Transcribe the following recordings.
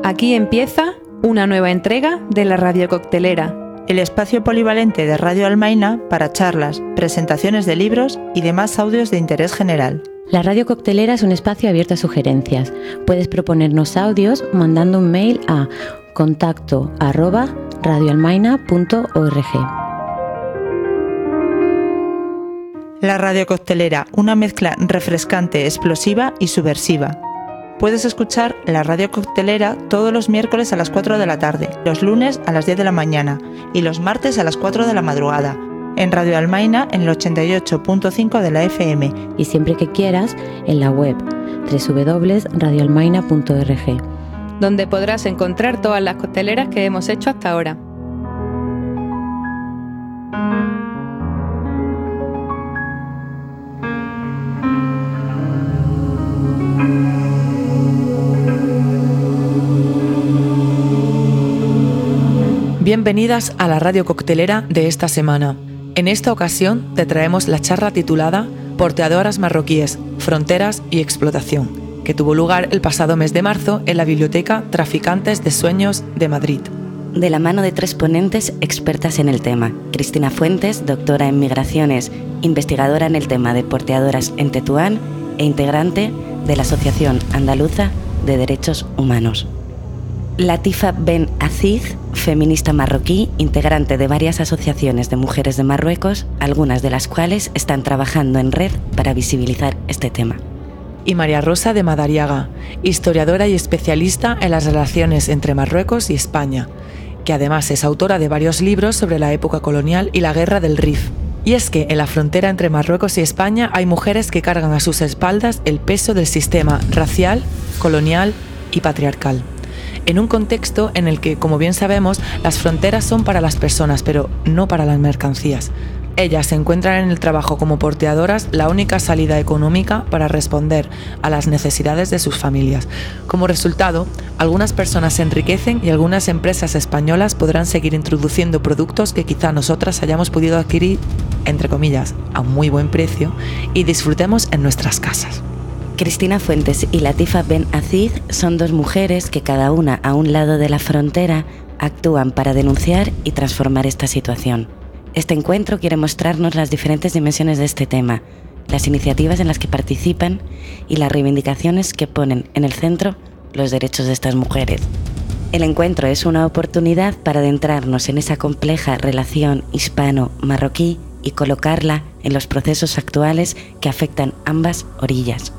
Aquí empieza una nueva entrega de la Radio Coctelera, el espacio polivalente de Radio Almaina para charlas, presentaciones de libros y demás audios de interés general. La Radio Coctelera es un espacio abierto a sugerencias. Puedes proponernos audios mandando un mail a contacto@radioalmaina.org. La Radio Coctelera, una mezcla refrescante, explosiva y subversiva. Puedes escuchar la Radio Coctelera todos los miércoles a las 4 de la tarde, los lunes a las 10 de la mañana y los martes a las 4 de la madrugada, en Radio Almaina en el 88.5 de la FM. Y siempre que quieras, en la web www.radioalmaina.org, donde podrás encontrar todas las cocteleras que hemos hecho hasta ahora. Bienvenidas a la Radio Coctelera de esta semana. En esta ocasión te traemos la charla titulada Porteadoras marroquíes, fronteras y explotación, que tuvo lugar el pasado mes de marzo en la Biblioteca Traficantes de Sueños de Madrid. De la mano de 3 ponentes expertas en el tema: Cristina Fuentes, doctora en migraciones, investigadora en el tema de porteadoras en Tetuán e integrante de la Asociación Andaluza de Derechos Humanos; Latifa Ben Aziz, feminista marroquí, integrante de varias asociaciones de mujeres de Marruecos, algunas de las cuales están trabajando en red para visibilizar este tema; y María Rosa de Madariaga, historiadora y especialista en las relaciones entre Marruecos y España, que además es autora de varios libros sobre la época colonial y la guerra del Rif. Y es que en la frontera entre Marruecos y España hay mujeres que cargan a sus espaldas el peso del sistema racial, colonial y patriarcal, en un contexto en el que, como bien sabemos, las fronteras son para las personas, pero no para las mercancías. Ellas se encuentran en el trabajo como porteadoras la única salida económica para responder a las necesidades de sus familias. Como resultado, algunas personas se enriquecen y algunas empresas españolas podrán seguir introduciendo productos que quizá nosotras hayamos podido adquirir, entre comillas, a un muy buen precio y disfrutemos en nuestras casas. Cristina Fuentes y Latifa Ben Aziz son 2 mujeres que, cada una a un lado de la frontera, actúan para denunciar y transformar esta situación. Este encuentro quiere mostrarnos las diferentes dimensiones de este tema, las iniciativas en las que participan y las reivindicaciones que ponen en el centro los derechos de estas mujeres. El encuentro es una oportunidad para adentrarnos en esa compleja relación hispano-marroquí y colocarla en los procesos actuales que afectan ambas orillas.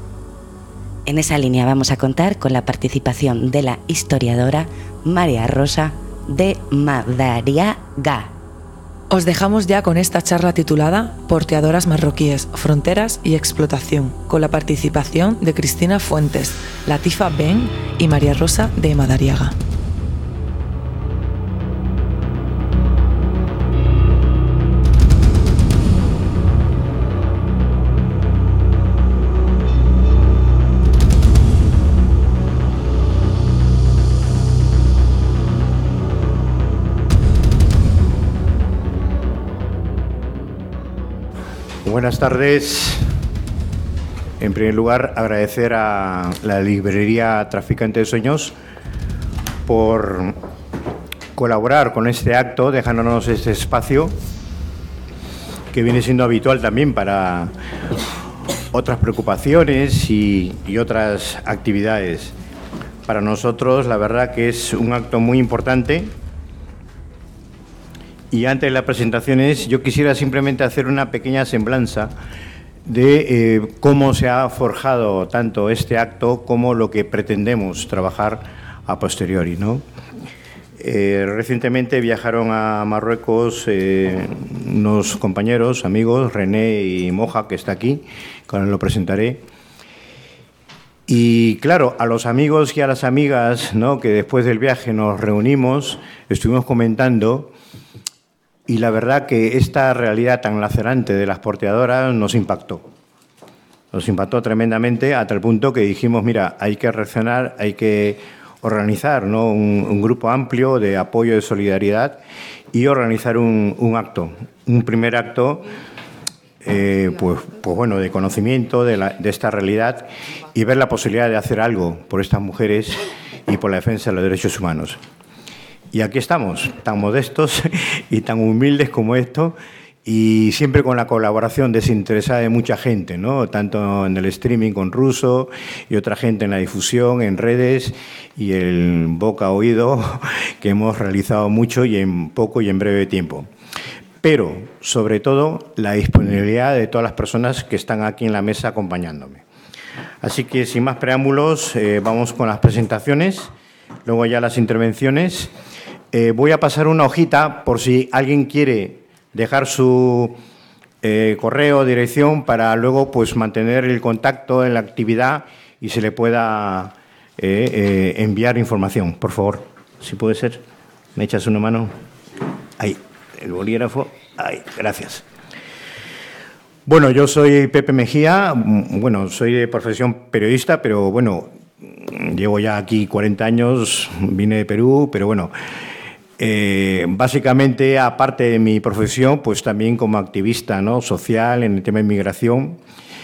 En esa línea vamos a contar con la participación de la historiadora María Rosa de Madariaga. Os dejamos ya con esta charla titulada Porteadoras marroquíes, fronteras y explotación, con la participación de Cristina Fuentes, Latifa Ben y María Rosa de Madariaga. Buenas tardes. En primer lugar, agradecer a la librería Traficante de Sueños por colaborar con este acto, dejándonos este espacio que viene siendo habitual también para otras preocupaciones y otras actividades. Para nosotros, la verdad que es un acto muy importante. Y antes de las presentaciones, yo quisiera simplemente hacer una pequeña semblanza de cómo se ha forjado tanto este acto como lo que pretendemos trabajar a posteriori, ¿no? Recientemente viajaron a Marruecos unos compañeros, amigos, René y Moja, que está aquí, que ahora lo presentaré. Y claro, a los amigos y a las amigas, ¿no?, que después del viaje nos reunimos, estuvimos comentando. Y la verdad que esta realidad tan lacerante de las porteadoras nos impactó. Nos impactó tremendamente hasta el punto que dijimos, mira, hay que reaccionar, hay que organizar, ¿no?, un grupo amplio de apoyo, de solidaridad y organizar un acto, un primer acto pues bueno, de conocimiento de esta realidad y ver la posibilidad de hacer algo por estas mujeres y por la defensa de los derechos humanos. Y aquí estamos, tan modestos y tan humildes como esto, y siempre con la colaboración desinteresada de mucha gente, ¿no? Tanto en el streaming con Russo y otra gente en la difusión, en redes y el boca a oído, que hemos realizado mucho y en poco y en breve tiempo. Pero, sobre todo, la disponibilidad de todas las personas que están aquí en la mesa acompañándome. Así que, sin más preámbulos, vamos con las presentaciones, luego ya las intervenciones. Voy a pasar una hojita por si alguien quiere dejar su correo, dirección, para luego pues mantener el contacto en la actividad y se le pueda enviar información. Por favor, si puede ser, me echas una mano. Ahí, el bolígrafo. Ahí, gracias. Bueno, yo soy Pepe Mejía. Bueno, soy de profesión periodista, pero bueno, llevo ya aquí 40 años, vine de Perú, pero bueno, básicamente, aparte de mi profesión, pues también como activista, ¿no?, social en el tema de inmigración.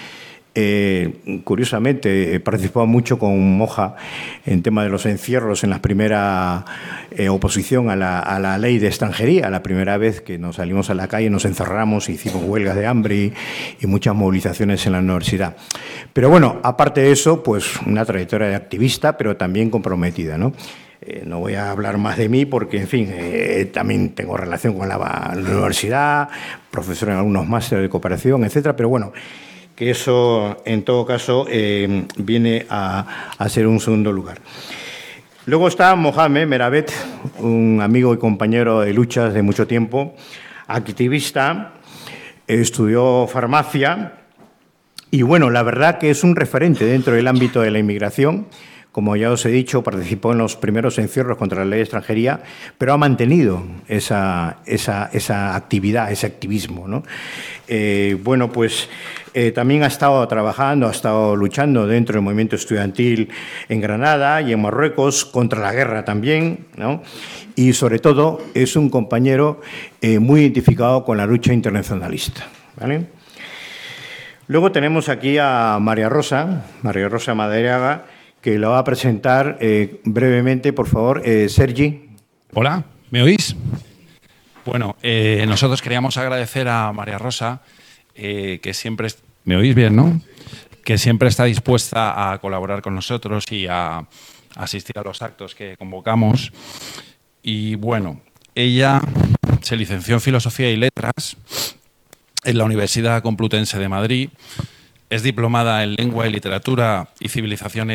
Curiosamente, he participado mucho con Moja en tema de los encierros en la primera oposición a la ley de extranjería, la primera vez que nos salimos a la calle, nos encerramos, hicimos huelgas de hambre y muchas movilizaciones en la universidad. Pero bueno, aparte de eso, pues una trayectoria de activista, pero también comprometida, ¿no? No voy a hablar más de mí porque, en fin, también tengo relación con la universidad, profesor en algunos másteres de cooperación, etcétera, pero bueno, que eso, en todo caso, viene a ser un segundo lugar. Luego está Mohamed Merabet, un amigo y compañero de luchas de mucho tiempo, activista, estudió farmacia y, bueno, la verdad que es un referente dentro del ámbito de la inmigración. Como ya os he dicho, participó en los primeros encierros contra la ley de extranjería, pero ha mantenido esa actividad, ese activismo, ¿no? Bueno, pues también ha estado trabajando, ha estado luchando dentro del movimiento estudiantil en Granada y en Marruecos contra la guerra también, ¿no? Y sobre todo es un compañero muy identificado con la lucha internacionalista, ¿vale? Luego tenemos aquí a María Rosa Madariaga, que lo va a presentar brevemente, por favor, Sergi. Hola, ¿me oís? Bueno, nosotros queríamos agradecer a María Rosa, que siempre... ¿Me oís bien, no? Que siempre está dispuesta a colaborar con nosotros y a asistir a los actos que convocamos. Y bueno, ella se licenció en Filosofía y Letras en la Universidad Complutense de Madrid. Es diplomada en Lengua y Literatura y Civilización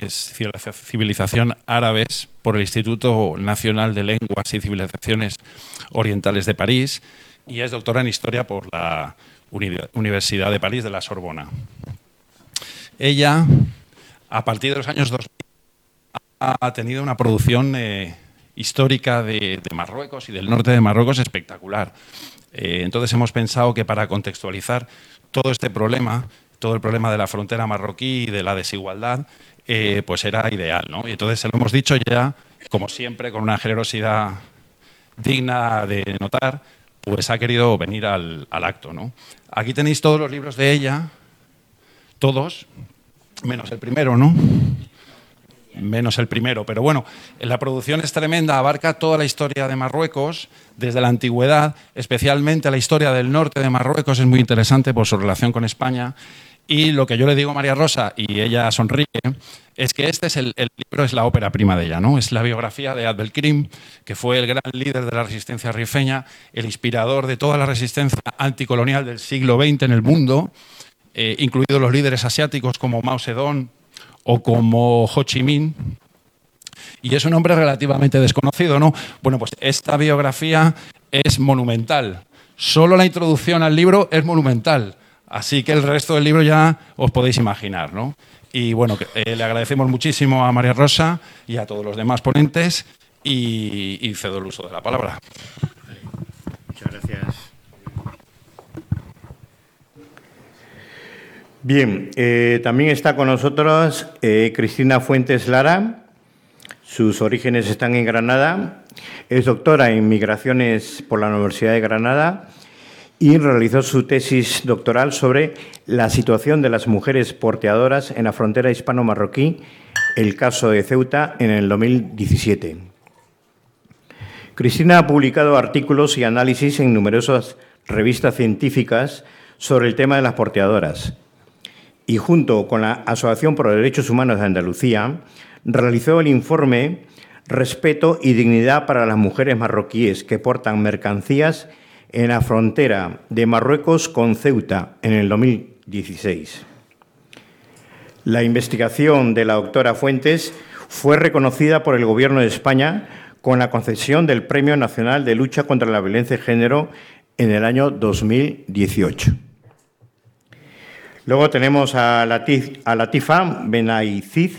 Árabes por el Instituto Nacional de Lenguas y Civilizaciones Orientales de París y es doctora en Historia por la Universidad de París de la Sorbona. Ella, a partir de los años 2000, ha tenido una producción histórica de Marruecos y del norte de Marruecos espectacular. Entonces hemos pensado que para contextualizar todo este problema, todo el problema de la frontera marroquí y de la desigualdad, pues era ideal, ¿no? Y entonces se lo hemos dicho ya, como siempre, con una generosidad digna de notar, pues ha querido venir al acto, ¿no? Aquí tenéis todos los libros de ella, todos, menos el primero, ¿no? Menos el primero, pero bueno, la producción es tremenda, abarca toda la historia de Marruecos, desde la antigüedad, especialmente la historia del norte de Marruecos, es muy interesante por su relación con España. Y lo que yo le digo a María Rosa, y ella sonríe, es que este es el libro, es la ópera prima de ella, ¿no? Es la biografía de Abdelkrim, que fue el gran líder de la resistencia rifeña, el inspirador de toda la resistencia anticolonial del siglo XX en el mundo, incluidos los líderes asiáticos como Mao Zedong o como Ho Chi Minh. Y es un hombre relativamente desconocido, ¿no? Bueno, pues esta biografía es monumental. Solo la introducción al libro es monumental. Así que el resto del libro ya os podéis imaginar, ¿no? Y bueno, le agradecemos muchísimo a María Rosa y a todos los demás ponentes y cedo el uso de la palabra. Muchas gracias. Bien, también está con nosotros Cristina Fuentes Lara. Sus orígenes están en Granada. Es doctora en Migraciones por la Universidad de Granada y realizó su tesis doctoral sobre la situación de las mujeres porteadoras en la frontera hispano-marroquí el caso de Ceuta en el 2017. Cristina ha publicado artículos y análisis en numerosas revistas científicas sobre el tema de las porteadoras y junto con la Asociación por los Derechos Humanos de Andalucía realizó el informe Respeto y dignidad para las mujeres marroquíes que portan mercancías en la frontera de Marruecos con Ceuta en el 2016. La investigación de la doctora Fuentes fue reconocida por el Gobierno de España con la concesión del Premio Nacional de Lucha contra la Violencia de Género en el año 2018. Luego tenemos a Latifa Benaziz,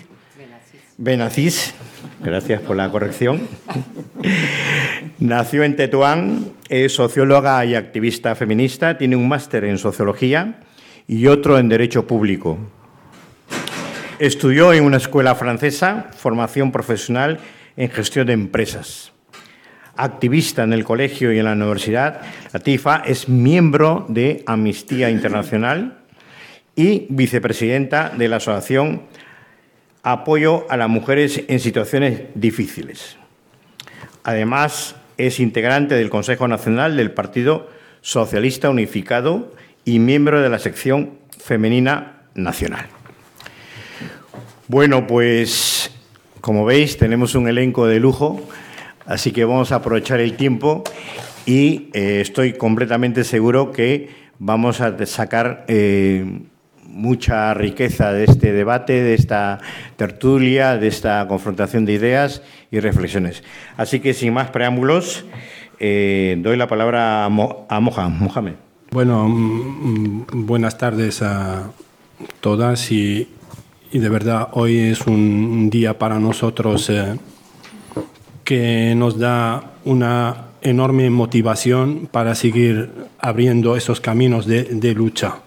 gracias por la corrección. Nació en Tetuán, es socióloga y activista feminista, tiene un máster en Sociología y otro en Derecho Público. Estudió en una escuela francesa, formación profesional en gestión de empresas. Activista en el colegio y en la universidad, Latifa es miembro de Amnistía Internacional y vicepresidenta de la Asociación Apoyo a las Mujeres en Situaciones Difíciles. Además, es integrante del Consejo Nacional del Partido Socialista Unificado y miembro de la sección femenina nacional. Bueno, pues como veis, tenemos un elenco de lujo, así que vamos a aprovechar el tiempo y estoy completamente seguro que vamos a sacar mucha riqueza de este debate, de esta tertulia, de esta confrontación de ideas y reflexiones. Así que, sin más preámbulos, doy la palabra a Mohamed. Bueno, buenas tardes a todas y de verdad hoy es un día para nosotros que nos da una enorme motivación para seguir abriendo esos caminos de lucha.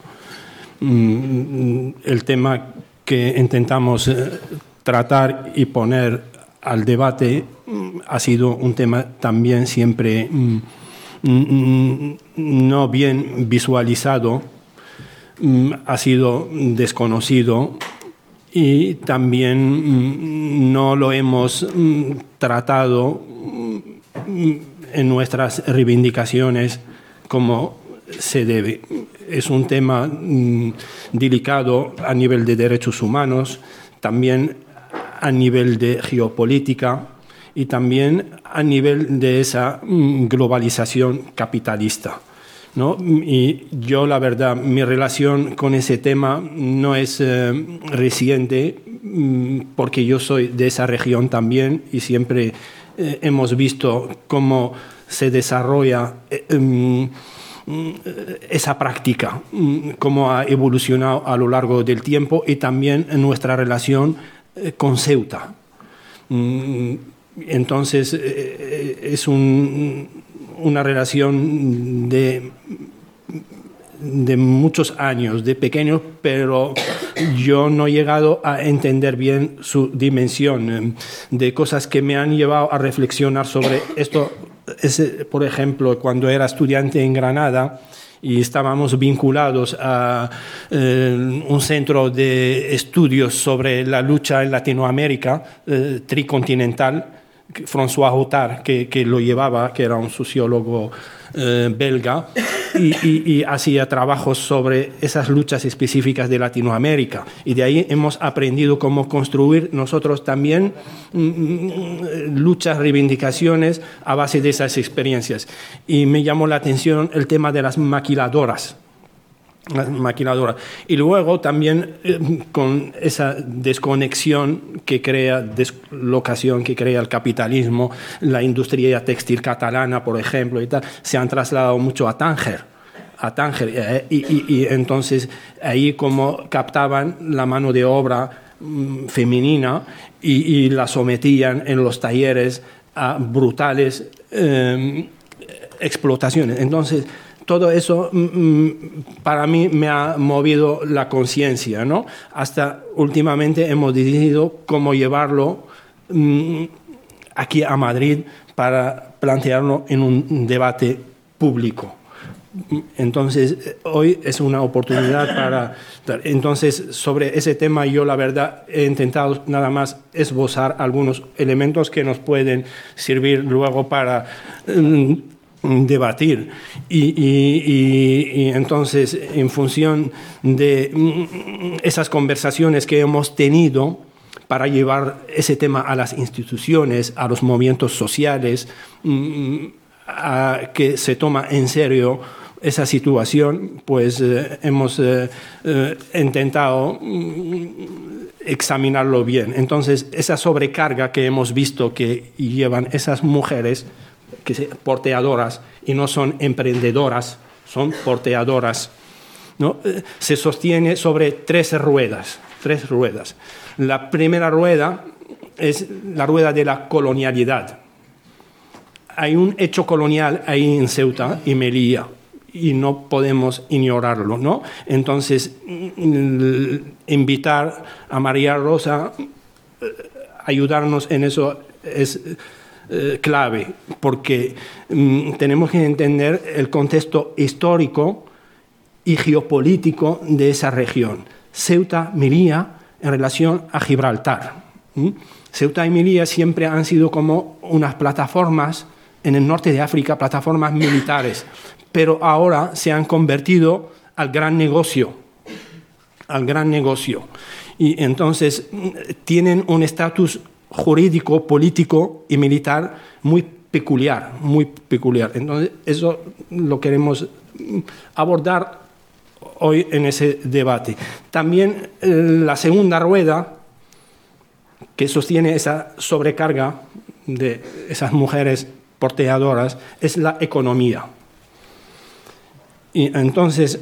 El tema que intentamos tratar y poner al debate ha sido un tema también siempre no bien visualizado, ha sido desconocido y también no lo hemos tratado en nuestras reivindicaciones como se debe. Es un tema delicado a nivel de derechos humanos, también a nivel de geopolítica y también a nivel de esa globalización capitalista, ¿no? Y yo, la verdad, mi relación con ese tema no es reciente, porque yo soy de esa región también y siempre hemos visto cómo se desarrolla esa práctica, cómo ha evolucionado a lo largo del tiempo y también en nuestra relación con Ceuta. Entonces, es una relación de muchos años, de pequeños, pero yo no he llegado a entender bien su dimensión, de cosas que me han llevado a reflexionar sobre esto. Por ejemplo, cuando era estudiante en Granada y estábamos vinculados a un centro de estudios sobre la lucha en Latinoamérica, tricontinental, François Hotard, que lo llevaba, que era un sociólogo belga, y hacía trabajos sobre esas luchas específicas de Latinoamérica. Y de ahí hemos aprendido cómo construir nosotros también luchas, reivindicaciones a base de esas experiencias. Y me llamó la atención el tema de las maquiladoras. Y luego también con esa desconexión que crea, deslocación que crea el capitalismo, la industria textil catalana, por ejemplo, y tal, se han trasladado mucho a Tánger. Y entonces ahí como captaban la mano de obra femenina y la sometían en los talleres a brutales explotaciones. Entonces, todo eso para mí me ha movido la conciencia, ¿no? Hasta últimamente hemos decidido cómo llevarlo aquí a Madrid para plantearlo en un debate público. Entonces, hoy es una oportunidad para... Entonces, sobre ese tema yo la verdad he intentado nada más esbozar algunos elementos que nos pueden servir luego para debatir. Y entonces, en función de esas conversaciones que hemos tenido para llevar ese tema a las instituciones, a los movimientos sociales, a que se toma en serio esa situación, pues hemos intentado examinarlo bien. Entonces, esa sobrecarga que hemos visto que llevan esas mujeres, que son porteadoras y no son emprendedoras, son porteadoras, ¿no? Se sostiene sobre tres ruedas. La primera rueda es la rueda de la colonialidad. Hay un hecho colonial ahí en Ceuta y Melilla y no podemos ignorarlo, ¿no? Entonces, invitar a María Rosa a ayudarnos en eso es clave, porque tenemos que entender el contexto histórico y geopolítico de esa región. Ceuta, Melilla, en relación a Gibraltar. Ceuta y Melilla siempre han sido como unas plataformas en el norte de África, plataformas militares, pero ahora se han convertido al gran negocio. Y entonces tienen un estatus jurídico, político y militar muy peculiar. Entonces eso lo queremos abordar hoy en ese debate. También la segunda rueda que sostiene esa sobrecarga de esas mujeres porteadoras es la economía. Y entonces,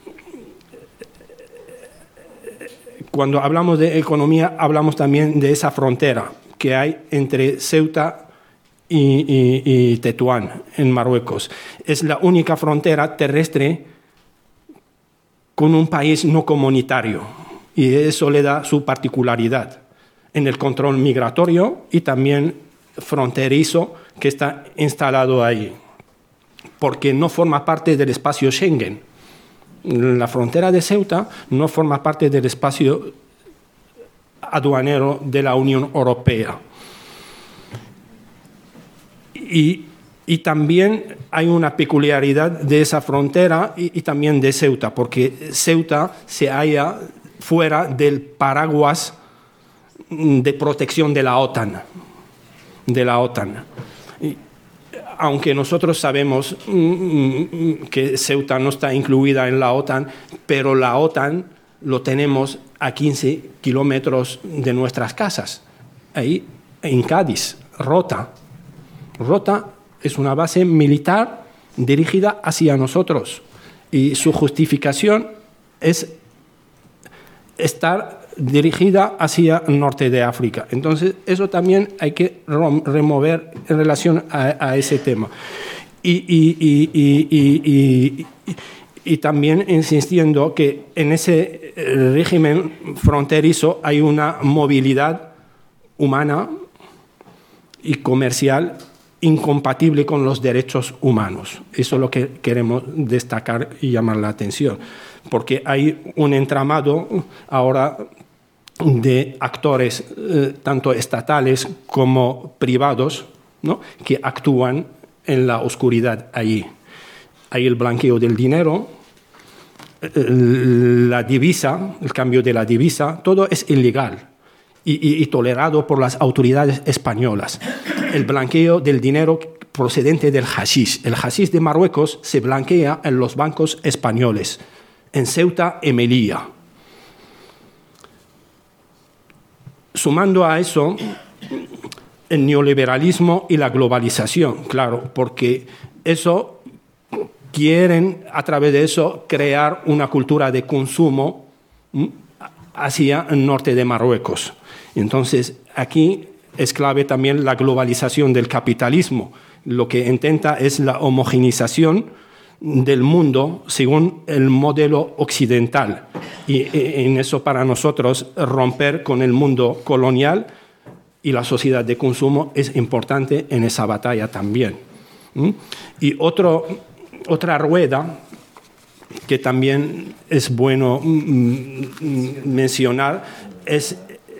cuando hablamos de economía, hablamos también de esa frontera que hay entre Ceuta y Tetuán, en Marruecos. Es la única frontera terrestre con un país no comunitario, y eso le da su particularidad en el control migratorio y también fronterizo que está instalado ahí, porque no forma parte del espacio Schengen. La frontera de Ceuta no forma parte del espacio aduanero de la Unión Europea. Y también hay una peculiaridad de esa frontera y también de Ceuta, porque Ceuta se halla fuera del paraguas de protección de la OTAN. Aunque nosotros sabemos que Ceuta no está incluida en la OTAN, pero la OTAN lo tenemos a 15 kilómetros de nuestras casas, ahí en Cádiz, Rota. Rota es una base militar dirigida hacia nosotros y su justificación es estar dirigida hacia el norte de África. Entonces, eso también hay que remover en relación a ese tema. Y también insistiendo que en ese régimen fronterizo hay una movilidad humana y comercial incompatible con los derechos humanos. Eso es lo que queremos destacar y llamar la atención, porque hay un entramado ahora de actores tanto estatales como privados, ¿no?, que actúan en la oscuridad allí. Hay el blanqueo del dinero, la divisa, el cambio de la divisa, todo es ilegal y tolerado por las autoridades españolas. El blanqueo del dinero procedente del hashish. El hashish de Marruecos se blanquea en los bancos españoles, en Ceuta y Melilla. Sumando a eso el neoliberalismo y la globalización, claro, porque eso quieren a través de eso crear una cultura de consumo hacia el norte de Marruecos. Entonces, aquí es clave también la globalización del capitalismo. Lo que intenta es la homogeneización del mundo según el modelo occidental. Y en eso para nosotros romper con el mundo colonial y la sociedad de consumo es importante en esa batalla también. Y otro Otra rueda que también es bueno mencionar es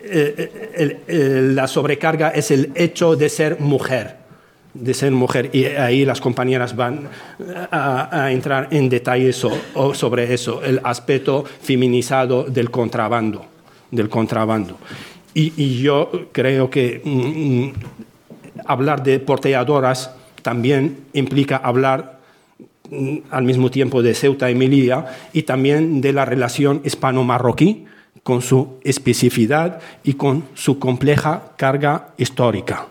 la sobrecarga, es el hecho de ser mujer. Y ahí las compañeras van a entrar en detalle sobre eso, el aspecto feminizado del contrabando. Y yo creo que hablar de porteadoras también implica hablar al mismo tiempo de Ceuta y Melilla y también de la relación hispano-marroquí con su especificidad y con su compleja carga histórica.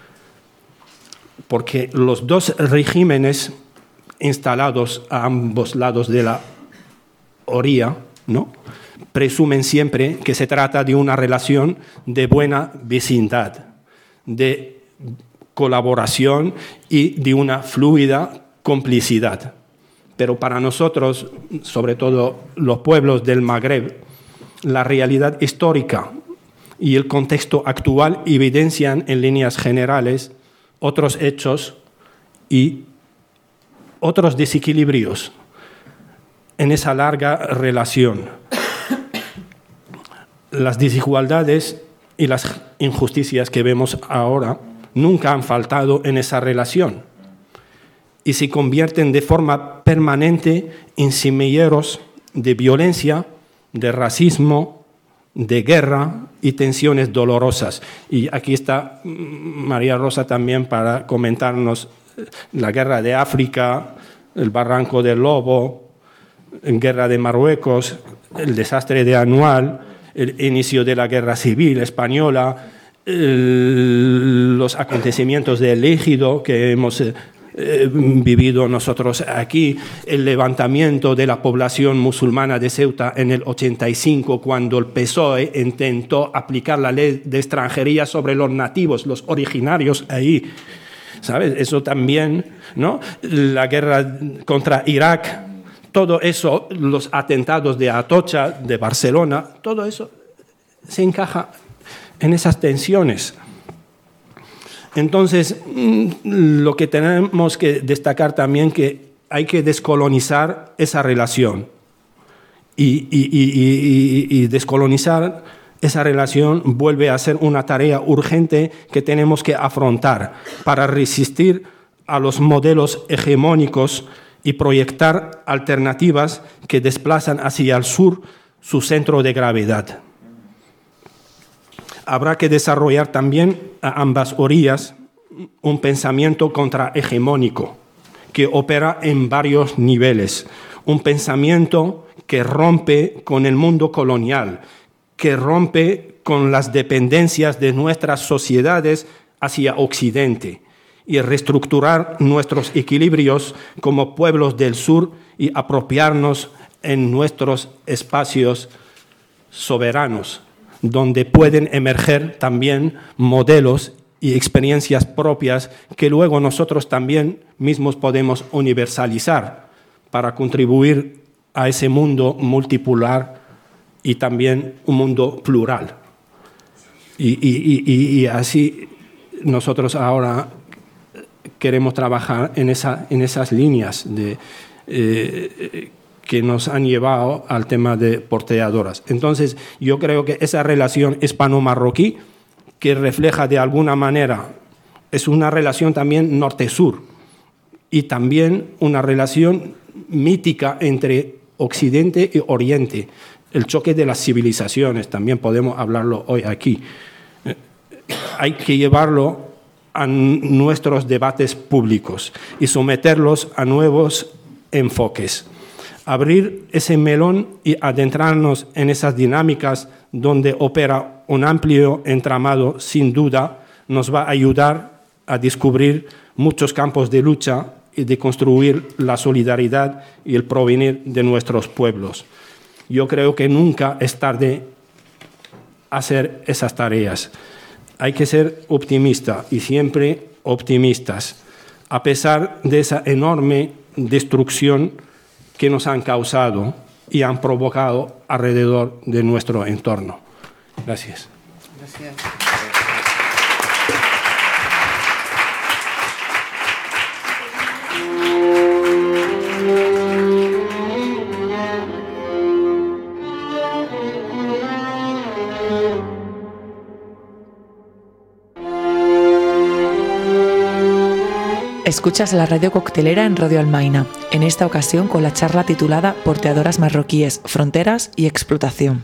Porque los dos regímenes instalados a ambos lados de la orilla, ¿no?, presumen siempre que se trata de una relación de buena vecindad, de colaboración y de una fluida complicidad. Pero para nosotros, sobre todo los pueblos del Magreb, la realidad histórica y el contexto actual evidencian en líneas generales otros hechos y otros desequilibrios en esa larga relación. Las desigualdades y las injusticias que vemos ahora nunca han faltado en esa relación y se convierten de forma permanente en semilleros de violencia, de racismo, de guerra y tensiones dolorosas. Y aquí está María Rosa también para comentarnos la guerra de África, el Barranco del Lobo, la guerra de Marruecos, el desastre de Anual, el inicio de la guerra civil española, los acontecimientos del Égido que hemos vivido nosotros aquí, el levantamiento de la población musulmana de Ceuta en el 85, cuando el PSOE intentó aplicar la ley de extranjería sobre los nativos, los originarios ahí, ¿sabes? Eso también, ¿no? La guerra contra Irak, todo eso, los atentados de Atocha, de Barcelona, todo eso se encaja en esas tensiones. Entonces, lo que tenemos que destacar también que hay que descolonizar esa relación y descolonizar esa relación vuelve a ser una tarea urgente que tenemos que afrontar para resistir a los modelos hegemónicos y proyectar alternativas que desplazan hacia el sur su centro de gravedad. Habrá que desarrollar también a ambas orillas un pensamiento contrahegemónico que opera en varios niveles, un pensamiento que rompe con el mundo colonial, que rompe con las dependencias de nuestras sociedades hacia Occidente y reestructurar nuestros equilibrios como pueblos del sur y apropiarnos en nuestros espacios soberanos, donde pueden emerger también modelos y experiencias propias que luego nosotros también mismos podemos universalizar para contribuir a ese mundo multipolar y también un mundo plural. Y así nosotros ahora queremos trabajar en esas líneas que nos han llevado al tema de porteadoras. Entonces, yo creo que esa relación hispano-marroquí, que refleja de alguna manera, es una relación también norte-sur y también una relación mítica entre Occidente y Oriente, el choque de las civilizaciones, también podemos hablarlo hoy aquí. Hay que llevarlo a nuestros debates públicos y someterlos a nuevos enfoques. Abrir ese melón y adentrarnos en esas dinámicas donde opera un amplio entramado, sin duda, nos va a ayudar a descubrir muchos campos de lucha y de construir la solidaridad y el provenir de nuestros pueblos. Yo creo que nunca es tarde hacer esas tareas. Hay que ser optimista y siempre optimistas, a pesar de esa enorme destrucción que nos han causado y han provocado alrededor de nuestro entorno. Gracias. Gracias. Escuchas la radio coctelera en Radio Almaina, en esta ocasión con la charla titulada Porteadoras marroquíes, fronteras y explotación.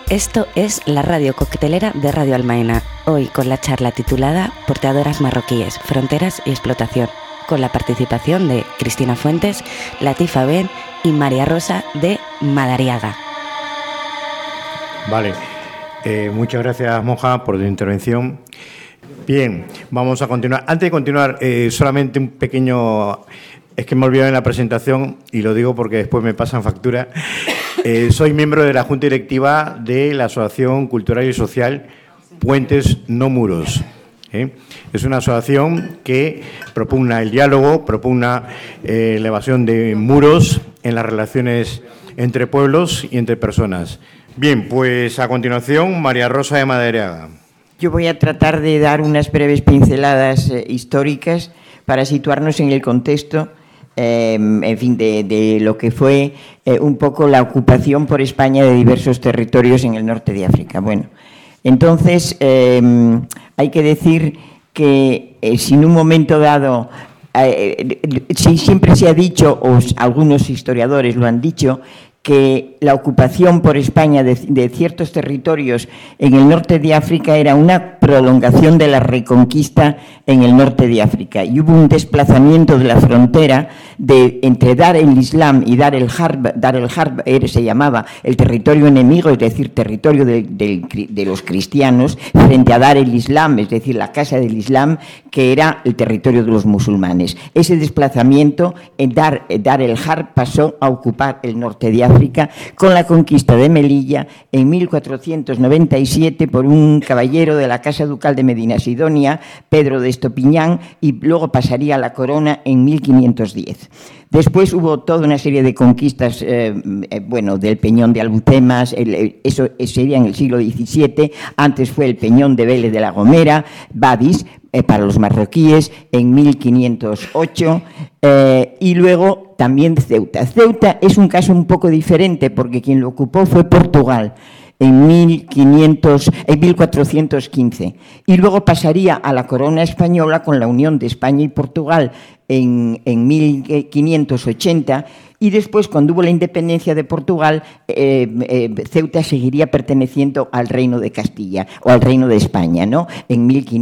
Esto es la radio coctelera de Radio Almaina, hoy con la charla titulada Porteadoras marroquíes, fronteras y explotación, con la participación de Cristina Fuentes, Latifa Ben y María Rosa de Madariaga. Vale, muchas gracias, monja, por tu intervención. Bien, vamos a continuar. Antes de continuar, solamente un pequeño... Es que me he olvidado en la presentación y lo digo porque después me pasan factura. Soy miembro de la Junta Directiva de la Asociación Cultural y Social Puentes No Muros. Es una asociación que propugna el diálogo, propugna la elevación de muros en las relaciones entre pueblos y entre personas. Bien, pues a continuación, María Rosa de Madariaga. Yo voy a tratar de dar unas breves pinceladas históricas para situarnos en el contexto en fin, de lo que fue un poco la ocupación por España de diversos territorios en el norte de África. Bueno, entonces hay que decir que si en un momento dado, siempre se ha dicho, o algunos historiadores lo han dicho, que la ocupación por España de ciertos territorios en el norte de África era una prolongación de la reconquista en el norte de África. Y hubo un desplazamiento de la frontera entre Dar el Islam y Dar el Harb se llamaba el territorio enemigo, es decir, territorio de los cristianos, frente a Dar el Islam, es decir, la casa del Islam, que era el territorio de los musulmanes. Ese desplazamiento en Dar el Harb pasó a ocupar el norte de África con la conquista de Melilla en 1497 por un caballero de la Casa Ducal de Medina Sidonia, Pedro de Estopiñán, y luego pasaría a la corona en 1510. Después hubo toda una serie de conquistas, del Peñón de Albucemas, eso sería en el siglo XVII, antes fue el Peñón de Vélez de la Gomera, Badis, para los marroquíes, en 1508, y luego también Ceuta. Ceuta es un caso un poco diferente porque quien lo ocupó fue Portugal en 1415, y luego pasaría a la corona española con la unión de España y Portugal en 1580, y después, cuando hubo la independencia de Portugal, Ceuta seguiría perteneciendo al Reino de Castilla o al Reino de España, ¿no? En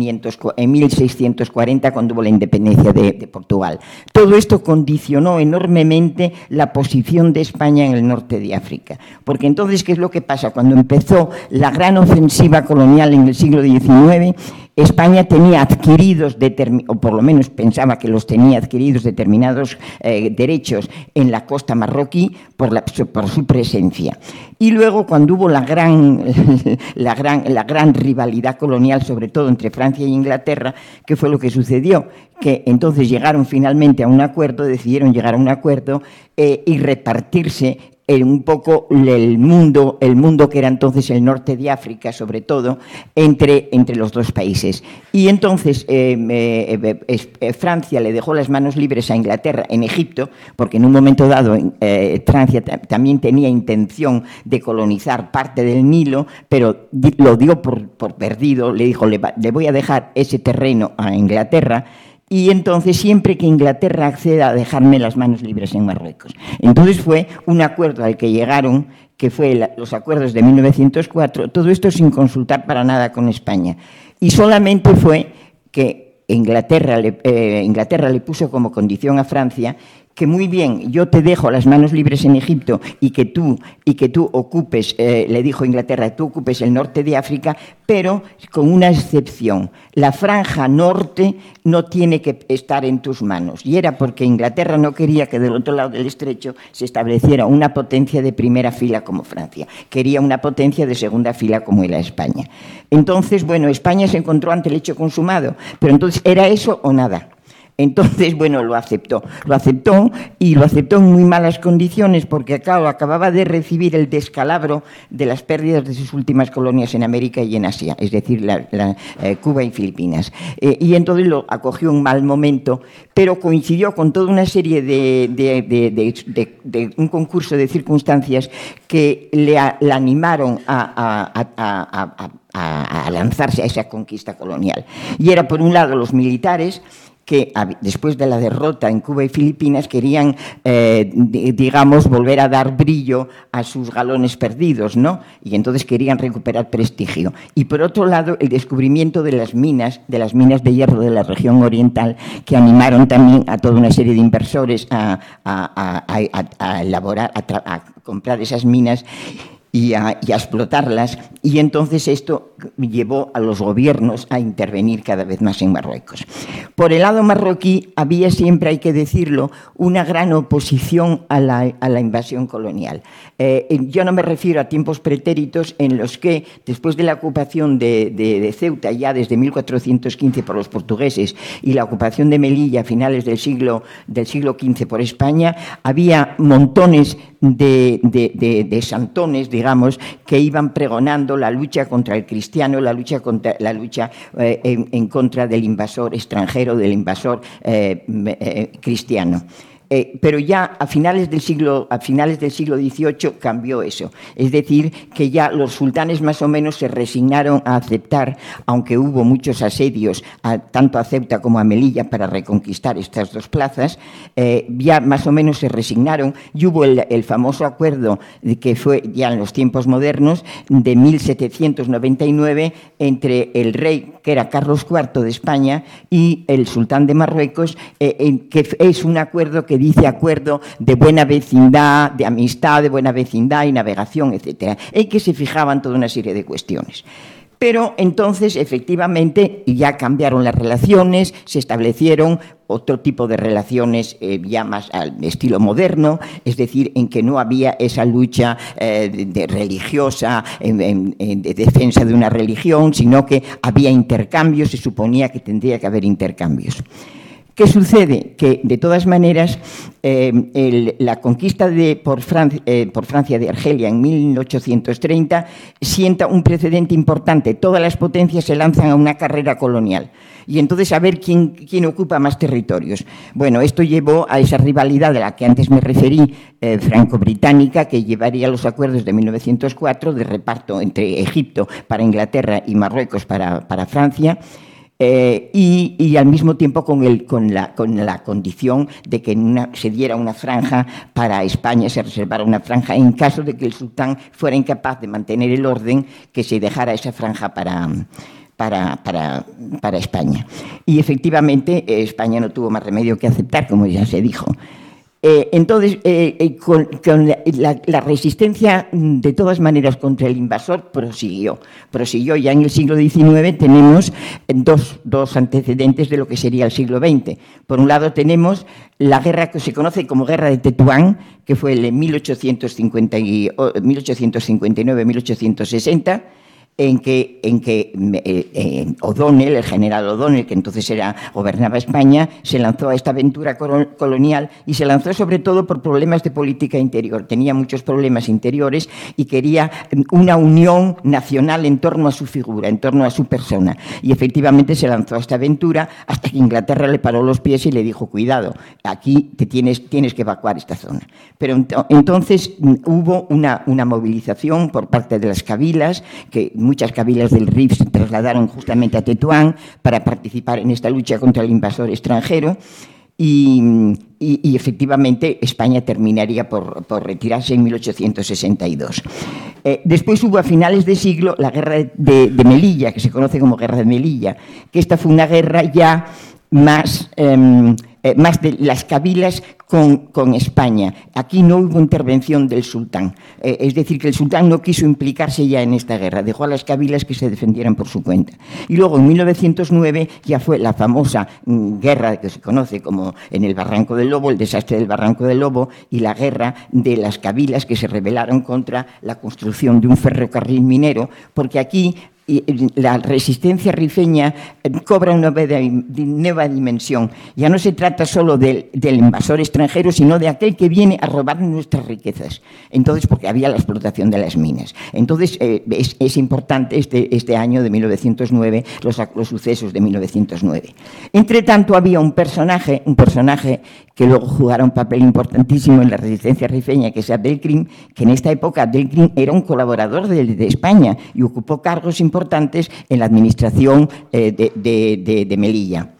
1640, cuando hubo la independencia de Portugal. Todo esto condicionó enormemente la posición de España en el norte de África, porque entonces, ¿qué es lo que pasa? Cuando empezó la gran ofensiva colonial en el siglo XIX, España tenía adquiridos, o por lo menos pensaba que los tenía adquiridos, determinados derechos en la costa marroquí por su presencia. Y luego, cuando hubo la gran rivalidad colonial, sobre todo entre Francia e Inglaterra, ¿qué fue lo que sucedió? Que entonces llegaron finalmente a un acuerdo, decidieron llegar a un acuerdo y repartirse un poco el mundo que era entonces el norte de África, sobre todo, entre los dos países. Y entonces Francia le dejó las manos libres a Inglaterra en Egipto, porque en un momento dado Francia también tenía intención de colonizar parte del Nilo, pero lo dio por perdido, le dijo, le voy a dejar ese terreno a Inglaterra, y entonces siempre que Inglaterra acceda a dejarme las manos libres en Marruecos. Entonces fue un acuerdo al que llegaron, que fue los acuerdos de 1904, todo esto sin consultar para nada con España. Y solamente fue que Inglaterra le puso como condición a Francia que muy bien, yo te dejo las manos libres en Egipto y que tú ocupes, le dijo Inglaterra, tú ocupes el norte de África, pero con una excepción. La franja norte no tiene que estar en tus manos. Y era porque Inglaterra no quería que del otro lado del estrecho se estableciera una potencia de primera fila como Francia. Quería una potencia de segunda fila como era España. Entonces, bueno, España se encontró ante el hecho consumado. Pero entonces, ¿era eso o nada? Entonces, bueno, lo aceptó y lo aceptó en muy malas condiciones porque, claro, acababa de recibir el descalabro de las pérdidas de sus últimas colonias en América y en Asia, es decir, Cuba y Filipinas. Y entonces lo acogió en mal momento, pero coincidió con toda una serie de un concurso de circunstancias que la animaron a lanzarse a esa conquista colonial. Y era, por un lado, los militares, que después de la derrota en Cuba y Filipinas querían, digamos, volver a dar brillo a sus galones perdidos, ¿no? Y entonces querían recuperar prestigio. Y por otro lado, el descubrimiento de las minas de hierro de la región oriental, que animaron también a toda una serie de inversores a elaborar, a comprar esas minas y a explotarlas, y entonces esto llevó a los gobiernos a intervenir cada vez más en Marruecos. Por el lado marroquí había siempre, hay que decirlo, una gran oposición a la invasión colonial. Yo no me refiero a tiempos pretéritos en los que, después de la ocupación de Ceuta, ya desde 1415 por los portugueses, y la ocupación de Melilla a finales del siglo XV por España, había montones de santones, digamos, que iban pregonando la lucha contra el cristiano, la lucha en contra del invasor extranjero, del invasor cristiano. Pero ya a finales del siglo XVIII cambió eso. Es decir, que ya los sultanes más o menos se resignaron a aceptar, aunque hubo muchos asedios tanto a Ceuta como a Melilla para reconquistar estas dos plazas, ya más o menos se resignaron, y hubo el famoso acuerdo que fue ya en los tiempos modernos de 1799 entre el rey, que era Carlos IV de España, y el sultán de Marruecos, que es un acuerdo que dice acuerdo de buena vecindad, de amistad, de buena vecindad y navegación, etc., en que se fijaban toda una serie de cuestiones. Pero entonces, efectivamente, ya cambiaron las relaciones, se establecieron otro tipo de relaciones ya más al estilo moderno, es decir, en que no había esa lucha religiosa, de defensa de una religión, sino que había intercambios, se suponía que tendría que haber intercambios. ¿Qué sucede? Que, de todas maneras, la conquista por Francia de Argelia en 1830 sienta un precedente importante. Todas las potencias se lanzan a una carrera colonial. Y entonces, a ver quién ocupa más territorios. Bueno, esto llevó a esa rivalidad de la que antes me referí, franco-británica, que llevaría a los acuerdos de 1904 de reparto entre Egipto para Inglaterra y Marruecos para Francia. Y al mismo tiempo con la condición de que se diera una franja para España, se reservara una franja en caso de que el sultán fuera incapaz de mantener el orden, que se dejara esa franja para España. Y efectivamente España no tuvo más remedio que aceptar, como ya se dijo. Entonces, con la resistencia, de todas maneras, contra el invasor prosiguió. Ya en el siglo XIX tenemos dos antecedentes de lo que sería el siglo XX. Por un lado tenemos la guerra que se conoce como Guerra de Tetuán, que fue en 1859-1860, en que O'Donnell, el general O'Donnell, que entonces gobernaba España, se lanzó a esta aventura colonial, y se lanzó sobre todo por problemas de política interior. Tenía muchos problemas interiores y quería una unión nacional en torno a su figura, en torno a su persona. Y efectivamente se lanzó a esta aventura hasta que Inglaterra le paró los pies y le dijo: cuidado, aquí tienes que evacuar esta zona. Pero entonces hubo una movilización por parte de las cabilas, que muchas cabilas del Rif se trasladaron justamente a Tetuán para participar en esta lucha contra el invasor extranjero, y efectivamente España terminaría por retirarse en 1862. Después hubo, a finales de siglo, la guerra de Melilla, que se conoce como Guerra de Melilla, que esta fue una guerra ya más de las cabilas con España. Aquí no hubo intervención del sultán. Es decir, que el sultán no quiso implicarse ya en esta guerra, dejó a las cabilas que se defendieran por su cuenta. Y luego, en 1909, ya fue la famosa guerra que se conoce como en el Barranco del Lobo, el desastre del Barranco del Lobo, y la guerra de las cabilas que se rebelaron contra la construcción de un ferrocarril minero, porque aquí la resistencia rifeña cobra una nueva dimensión. Ya no se trata solo del invasor extranjero, sino de aquel que viene a robar nuestras riquezas. Entonces, porque había la explotación de las minas. Entonces, es importante este año de 1909, los sucesos de 1909. Entre tanto, había un personaje que luego jugará un papel importantísimo en la resistencia rifeña, que es Abdelkrim, que en esta época Abdelkrim era un colaborador de España y ocupó cargos importantes en la administración de Melilla.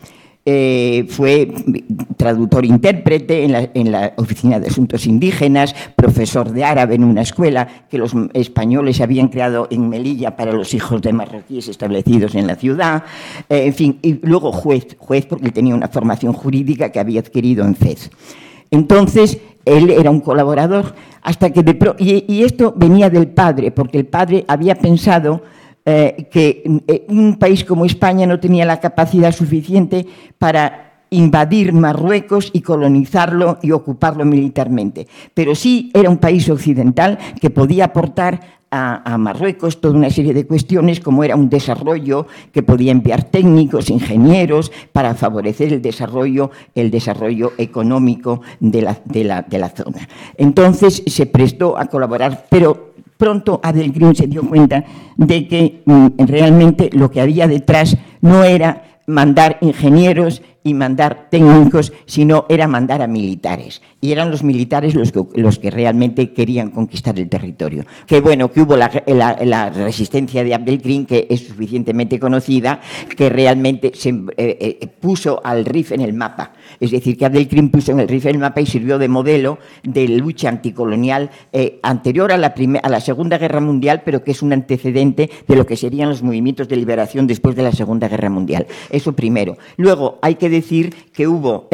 fue traductor-intérprete en la Oficina de Asuntos Indígenas, profesor de árabe en una escuela que los españoles habían creado en Melilla para los hijos de marroquíes establecidos en la ciudad, en fin, y luego juez porque él tenía una formación jurídica que había adquirido en Fez. Entonces, él era un colaborador, hasta que y esto venía del padre, porque el padre había pensado que un país como España no tenía la capacidad suficiente para invadir Marruecos y colonizarlo y ocuparlo militarmente. Pero sí era un país occidental que podía aportar a Marruecos toda una serie de cuestiones, como era un desarrollo que podía enviar técnicos, ingenieros, para favorecer el desarrollo económico de la zona. Entonces se prestó a colaborar, pero pronto Abdelkrim se dio cuenta de que realmente lo que había detrás no era mandar ingenieros y mandar técnicos, sino era mandar a militares. Y eran los militares los que realmente querían conquistar el territorio. Que bueno, que hubo la resistencia de Abdelkrim, que es suficientemente conocida, que realmente se puso al Rif en el mapa. Es decir, que Abdelkrim puso en el Rif el mapa y sirvió de modelo de lucha anticolonial anterior a la Segunda Guerra Mundial, pero que es un antecedente de lo que serían los movimientos de liberación después de la Segunda Guerra Mundial. Eso primero. Luego, hay que decir que hubo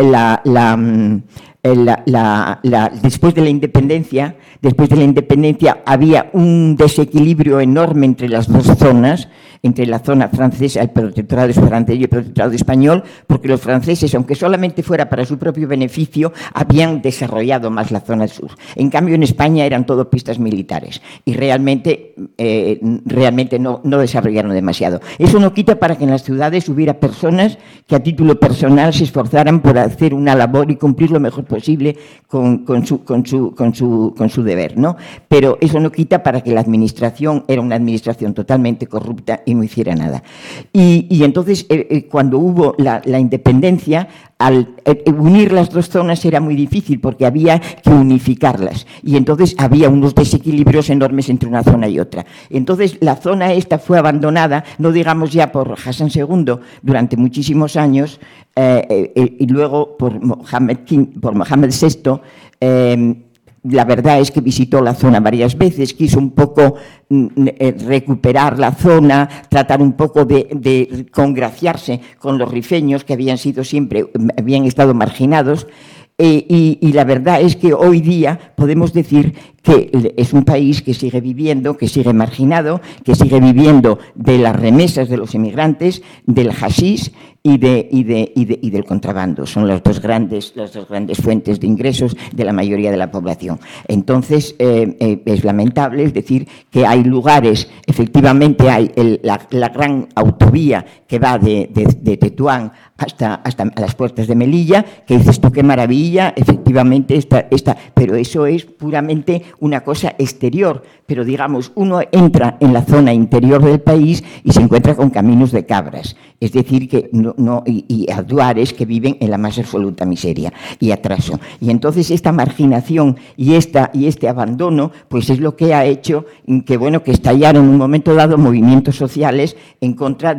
después de la independencia había un desequilibrio enorme entre las dos zonas, entre la zona francesa, el protectorado francés y el protectorado español, porque los franceses, aunque solamente fuera para su propio beneficio, habían desarrollado más la zona sur. En cambio, en España eran todo pistas militares y realmente no desarrollaron demasiado. Eso no quita para que en las ciudades hubiera personas que a título personal se esforzaran por hacer una labor y cumplir lo mejor posible con su deber, ¿no? Pero eso no quita para que la administración era una administración totalmente corrupta y no hiciera nada. Y entonces, cuando hubo la independencia, al unir las dos zonas era muy difícil porque había que unificarlas. Y entonces había unos desequilibrios enormes entre una zona y otra. Entonces, la zona esta fue abandonada, no digamos ya por Hassan II, durante muchísimos años, y luego por Mohammed VI. La verdad es que visitó la zona varias veces, quiso un poco recuperar la zona, tratar un poco de congraciarse con los rifeños que habían estado marginados. Y la verdad es que hoy día podemos decir que es un país que sigue viviendo, que sigue marginado, que sigue viviendo de las remesas de los emigrantes, del hashish y del contrabando. Son las dos grandes fuentes de ingresos de la mayoría de la población. Entonces, es lamentable, es decir, que hay lugares, efectivamente hay la gran autovía que va de Tetuán hasta a las puertas de Melilla, que dices tú qué maravilla, efectivamente pero eso es puramente una cosa exterior, pero digamos, uno entra en la zona interior del país y se encuentra con caminos de cabras, es decir, que y aduares que viven en la más absoluta miseria y atraso. Y entonces esta marginación y este abandono, pues es lo que ha hecho que estallaron en un momento dado movimientos sociales en contra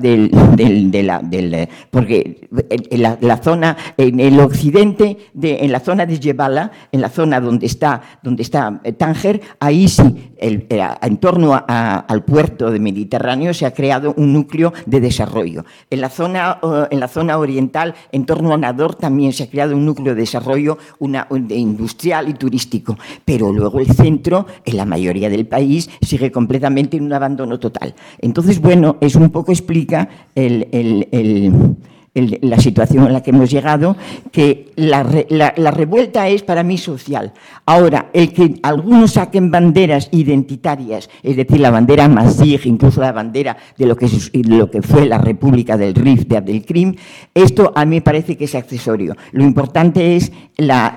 porque la zona, en el occidente, en la zona de Jebala, en la zona donde está Tánger, ahí sí, en torno al puerto del Mediterráneo se ha creado un núcleo de desarrollo. En la zona oriental, en torno a Nador, también se ha creado un núcleo de desarrollo industrial y turístico. Pero luego el centro, en la mayoría del país, sigue completamente en un abandono total. Entonces, bueno, eso un poco explica la situación en la que hemos llegado, que la revuelta es para mí social. Ahora, el que algunos saquen banderas identitarias, es decir, la bandera Masih, incluso la bandera de lo que fue la República del Rif de Abdelkrim, esto a mí me parece que es accesorio. Lo importante es la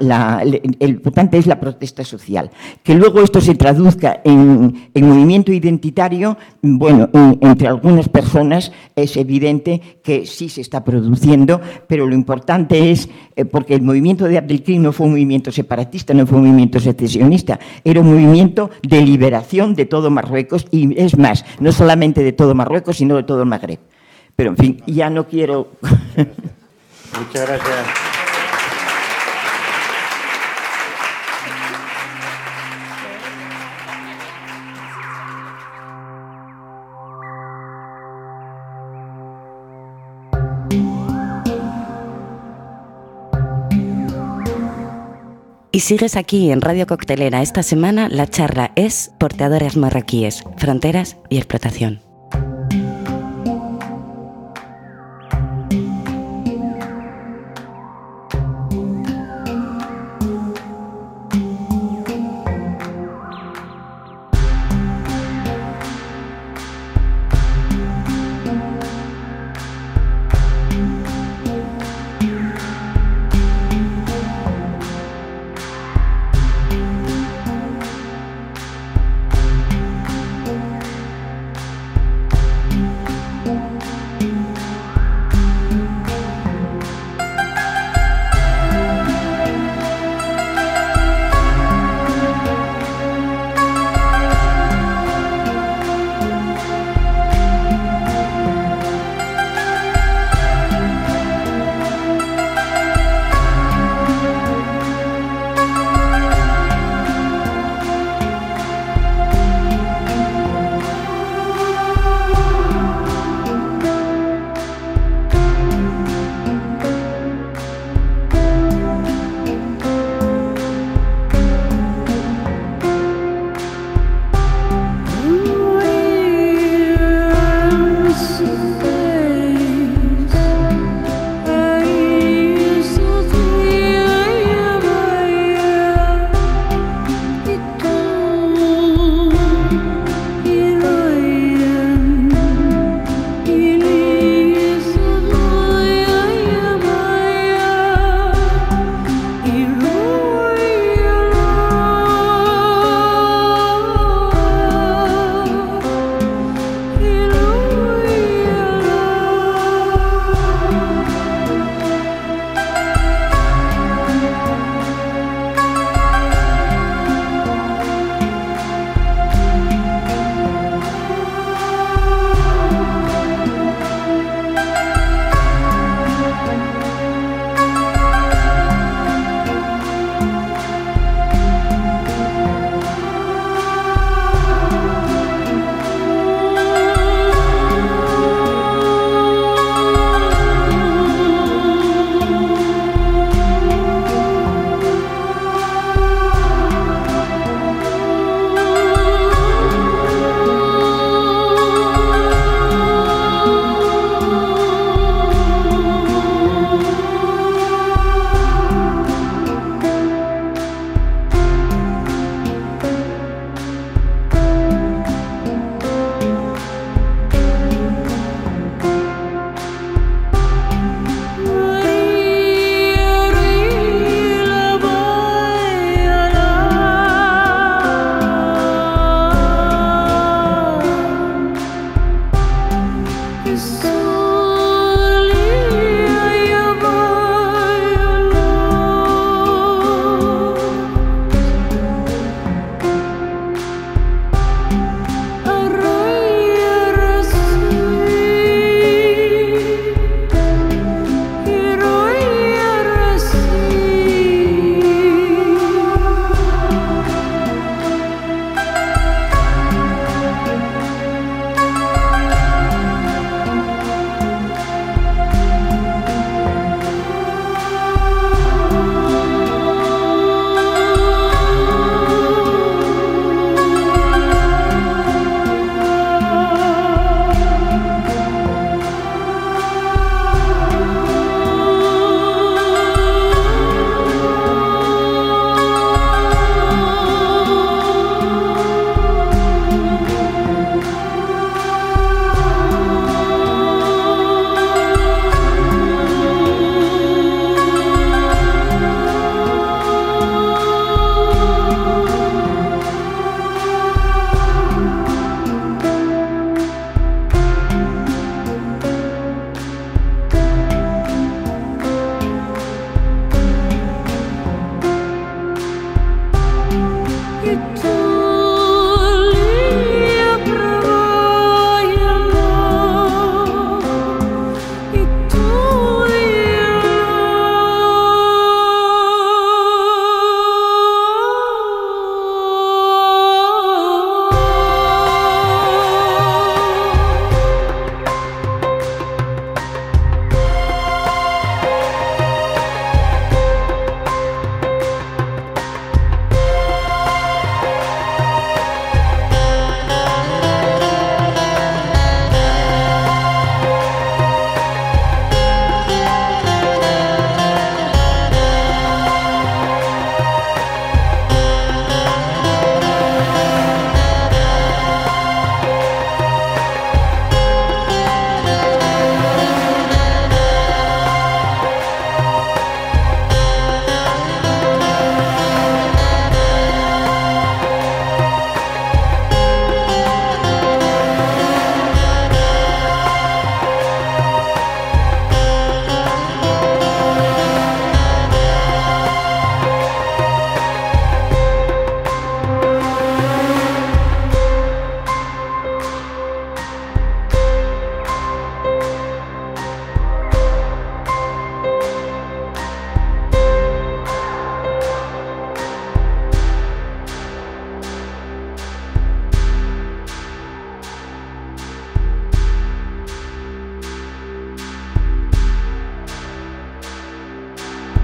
protesta social. Que luego esto se traduzca en movimiento identitario, bueno, entre algunas personas es evidente que sí se está produciendo, pero lo importante es, porque el movimiento de Abdelkrim no fue un movimiento separatista, no fue un movimiento secesionista, era un movimiento de liberación de todo Marruecos, y es más, no solamente de todo Marruecos, sino de todo el Magreb. Pero, en fin, ya no quiero... Muchas gracias. Y sigues aquí en Radio Coctelera. Esta semana la charla es Porteadoras marroquíes, fronteras y explotación.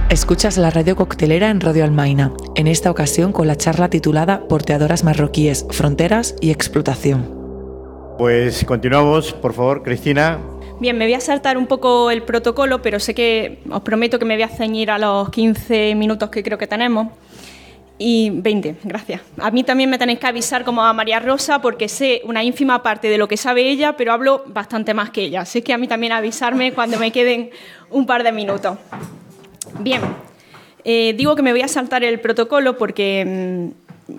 Escuchas la radio coctelera en Radio Almaina, en esta ocasión con la charla titulada Porteadoras marroquíes, fronteras y explotación. Pues continuamos, por favor, Cristina. Bien, me voy a saltar un poco el protocolo, pero sé que os prometo que me voy a ceñir a los 15 minutos que creo que tenemos. Y 20, gracias. A mí también me tenéis que avisar como a María Rosa, porque sé una ínfima parte de lo que sabe ella, pero hablo bastante más que ella. Así que a mí también avisarme cuando me queden un par de minutos. Bien, digo que me voy a saltar el protocolo porque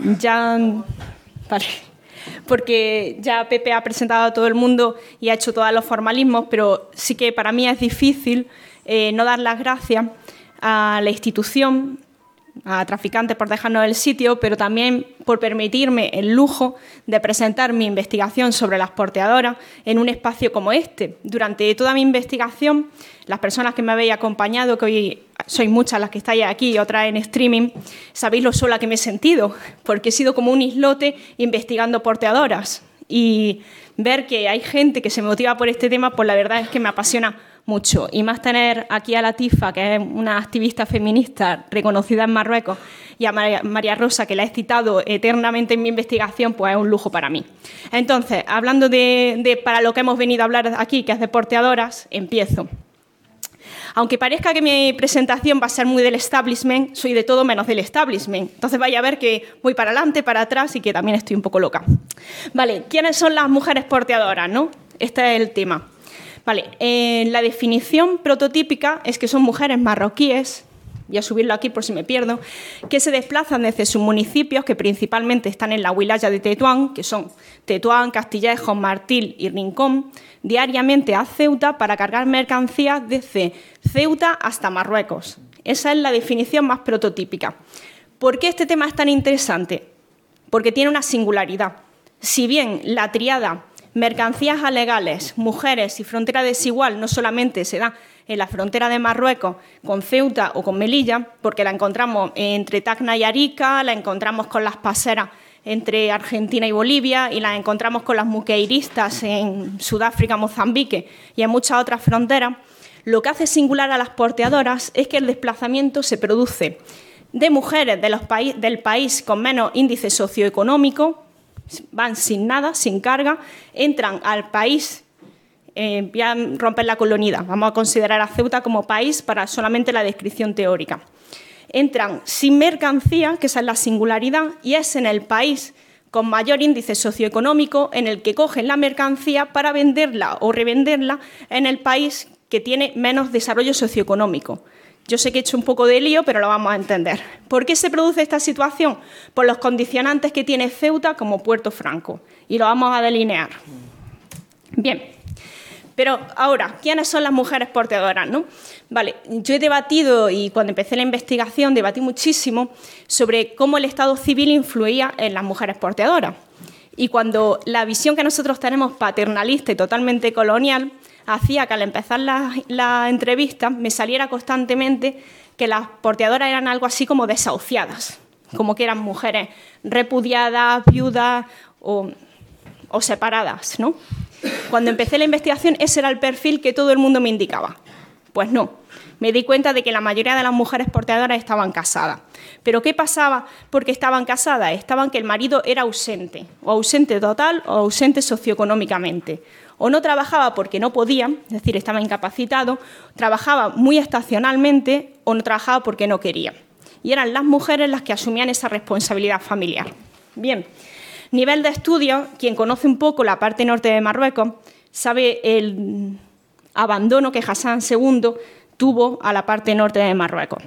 porque ya Pepe ha presentado a todo el mundo y ha hecho todos los formalismos, pero sí que para mí es difícil no dar las gracias a la institución, a Traficantes por dejarnos el sitio, pero también por permitirme el lujo de presentar mi investigación sobre las porteadoras en un espacio como este. Durante toda mi investigación, las personas que me habéis acompañado, que hoy sois muchas las que estáis aquí y otras en streaming, sabéis lo sola que me he sentido, porque he sido como un islote investigando porteadoras. Y ver que hay gente que se motiva por este tema, pues la verdad es que me apasiona mucho. Y más tener aquí a Latifa, que es una activista feminista reconocida en Marruecos, y a María Rosa, que la he citado eternamente en mi investigación, pues es un lujo para mí. Entonces, hablando de para lo que hemos venido a hablar aquí, que es de porteadoras, empiezo. Aunque parezca que mi presentación va a ser muy del establishment, soy de todo menos del establishment. Entonces vaya a ver que voy para adelante, para atrás y que también estoy un poco loca. Vale, ¿quiénes son las mujeres porteadoras, no? Este es el tema. Vale, la definición prototípica es que son mujeres marroquíes, voy a subirlo aquí por si me pierdo, que se desplazan desde sus municipios, que principalmente están en la wilaya de Tetuán, que son Tetuán, Castillejo, Martil y Rincón, diariamente a Ceuta para cargar mercancías desde Ceuta hasta Marruecos. Esa es la definición más prototípica. ¿Por qué este tema es tan interesante? Porque tiene una singularidad. Si bien la tríada mercancías alegales, mujeres y frontera desigual no solamente se da en la frontera de Marruecos con Ceuta o con Melilla, porque la encontramos entre Tacna y Arica, la encontramos con las paseras entre Argentina y Bolivia y la encontramos con las muqueiristas en Sudáfrica, Mozambique y en muchas otras fronteras. Lo que hace singular a las porteadoras es que el desplazamiento se produce de mujeres del país con menos índice socioeconómico, van sin nada, sin carga, entran al país, voy a romper la colonidad, vamos a considerar a Ceuta como país para solamente la descripción teórica. Entran sin mercancía, que esa es la singularidad, y es en el país con mayor índice socioeconómico en el que cogen la mercancía para venderla o revenderla en el país que tiene menos desarrollo socioeconómico. Yo sé que he hecho un poco de lío, pero lo vamos a entender. ¿Por qué se produce esta situación? Por los condicionantes que tiene Ceuta como puerto franco. Y lo vamos a delinear. Bien. Pero ahora, ¿quiénes son las mujeres porteadoras, no? Vale, yo he debatido, y cuando empecé la investigación debatí muchísimo sobre cómo el Estado civil influía en las mujeres porteadoras. Y cuando la visión que nosotros tenemos paternalista y totalmente colonial hacía que al empezar la entrevista me saliera constantemente que las porteadoras eran algo así como desahuciadas, como que eran mujeres repudiadas, viudas o separadas, ¿no? Cuando empecé la investigación ese era el perfil que todo el mundo me indicaba. Pues no, me di cuenta de que la mayoría de las mujeres porteadoras estaban casadas. ¿Pero qué pasaba porque estaban casadas? Estaban que el marido era ausente, o ausente total o ausente socioeconómicamente. O no trabajaba porque no podía, es decir, estaba incapacitado, trabajaba muy estacionalmente o no trabajaba porque no quería. Y eran las mujeres las que asumían esa responsabilidad familiar. Bien, nivel de estudio, quien conoce un poco la parte norte de Marruecos, sabe el abandono que Hassan II tuvo a la parte norte de Marruecos.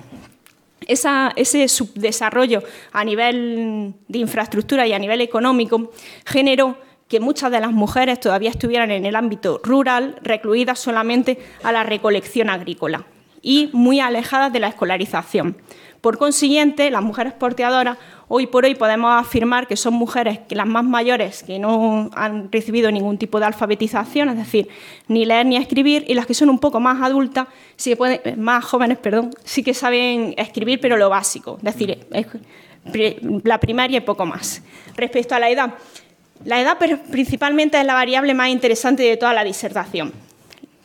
Ese subdesarrollo a nivel de infraestructura y a nivel económico generó que muchas de las mujeres todavía estuvieran en el ámbito rural, recluidas solamente a la recolección agrícola y muy alejadas de la escolarización. Por consiguiente, las mujeres porteadoras, hoy por hoy podemos afirmar que son mujeres, que las más mayores, que no han recibido ningún tipo de alfabetización, es decir, ni leer ni escribir, y las que son un poco más adultas, más jóvenes, sí que saben escribir, pero lo básico, es decir, la primaria y poco más. Respecto a la edad principalmente es la variable más interesante de toda la disertación.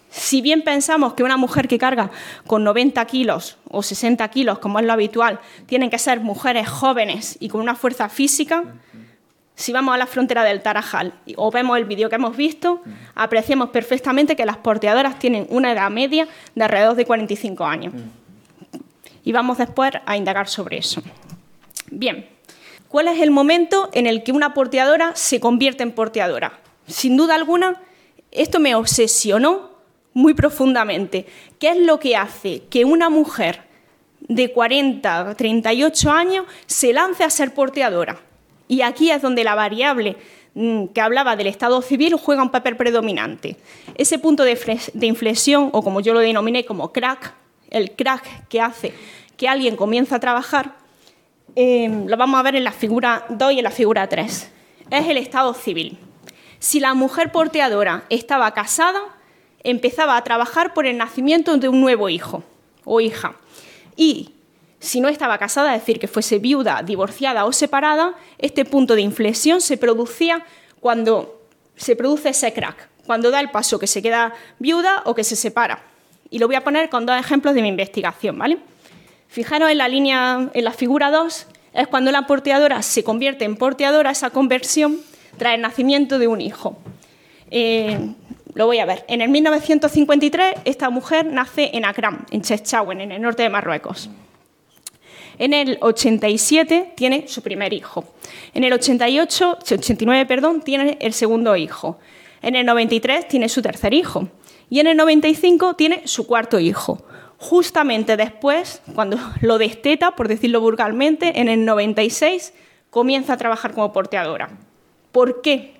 Si bien pensamos que una mujer que carga con 90 kilos o 60 kilos, como es lo habitual, tienen que ser mujeres jóvenes y con una fuerza física, si vamos a la frontera del Tarajal o vemos el vídeo que hemos visto, apreciamos perfectamente que las porteadoras tienen una edad media de alrededor de 45 años. Y vamos después a indagar sobre eso. Bien, ¿cuál es el momento en el que una porteadora se convierte en porteadora? Sin duda alguna, esto me obsesionó muy profundamente. ¿Qué es lo que hace que una mujer de 40, 38 años se lance a ser porteadora? Y aquí es donde la variable que hablaba del estado civil juega un papel predominante. Ese punto de inflexión, o como yo lo denominé como crack, el crack que hace que alguien comienza a trabajar, lo vamos a ver en la figura 2 y en la figura 3. Es el estado civil. Si la mujer porteadora estaba casada, empezaba a trabajar por el nacimiento de un nuevo hijo o hija. Y si no estaba casada, es decir, que fuese viuda, divorciada o separada, este punto de inflexión se producía cuando se produce ese crack, cuando da el paso que se queda viuda o que se separa. Y lo voy a poner con 2 ejemplos de mi investigación, ¿vale? Fijaros en la línea, en la figura 2, es cuando la porteadora se convierte en porteadora, esa conversión tras el nacimiento de un hijo. Lo voy a ver. En el 1953, esta mujer nace en Akram, en Chefchaouen, en el norte de Marruecos. En el 87 tiene su primer hijo. En el 89, tiene el segundo hijo. En el 93 tiene su tercer hijo. Y en el 95 tiene su cuarto hijo. Justamente después, cuando lo desteta, por decirlo vulgarmente, en el 96 comienza a trabajar como porteadora. ¿Por qué?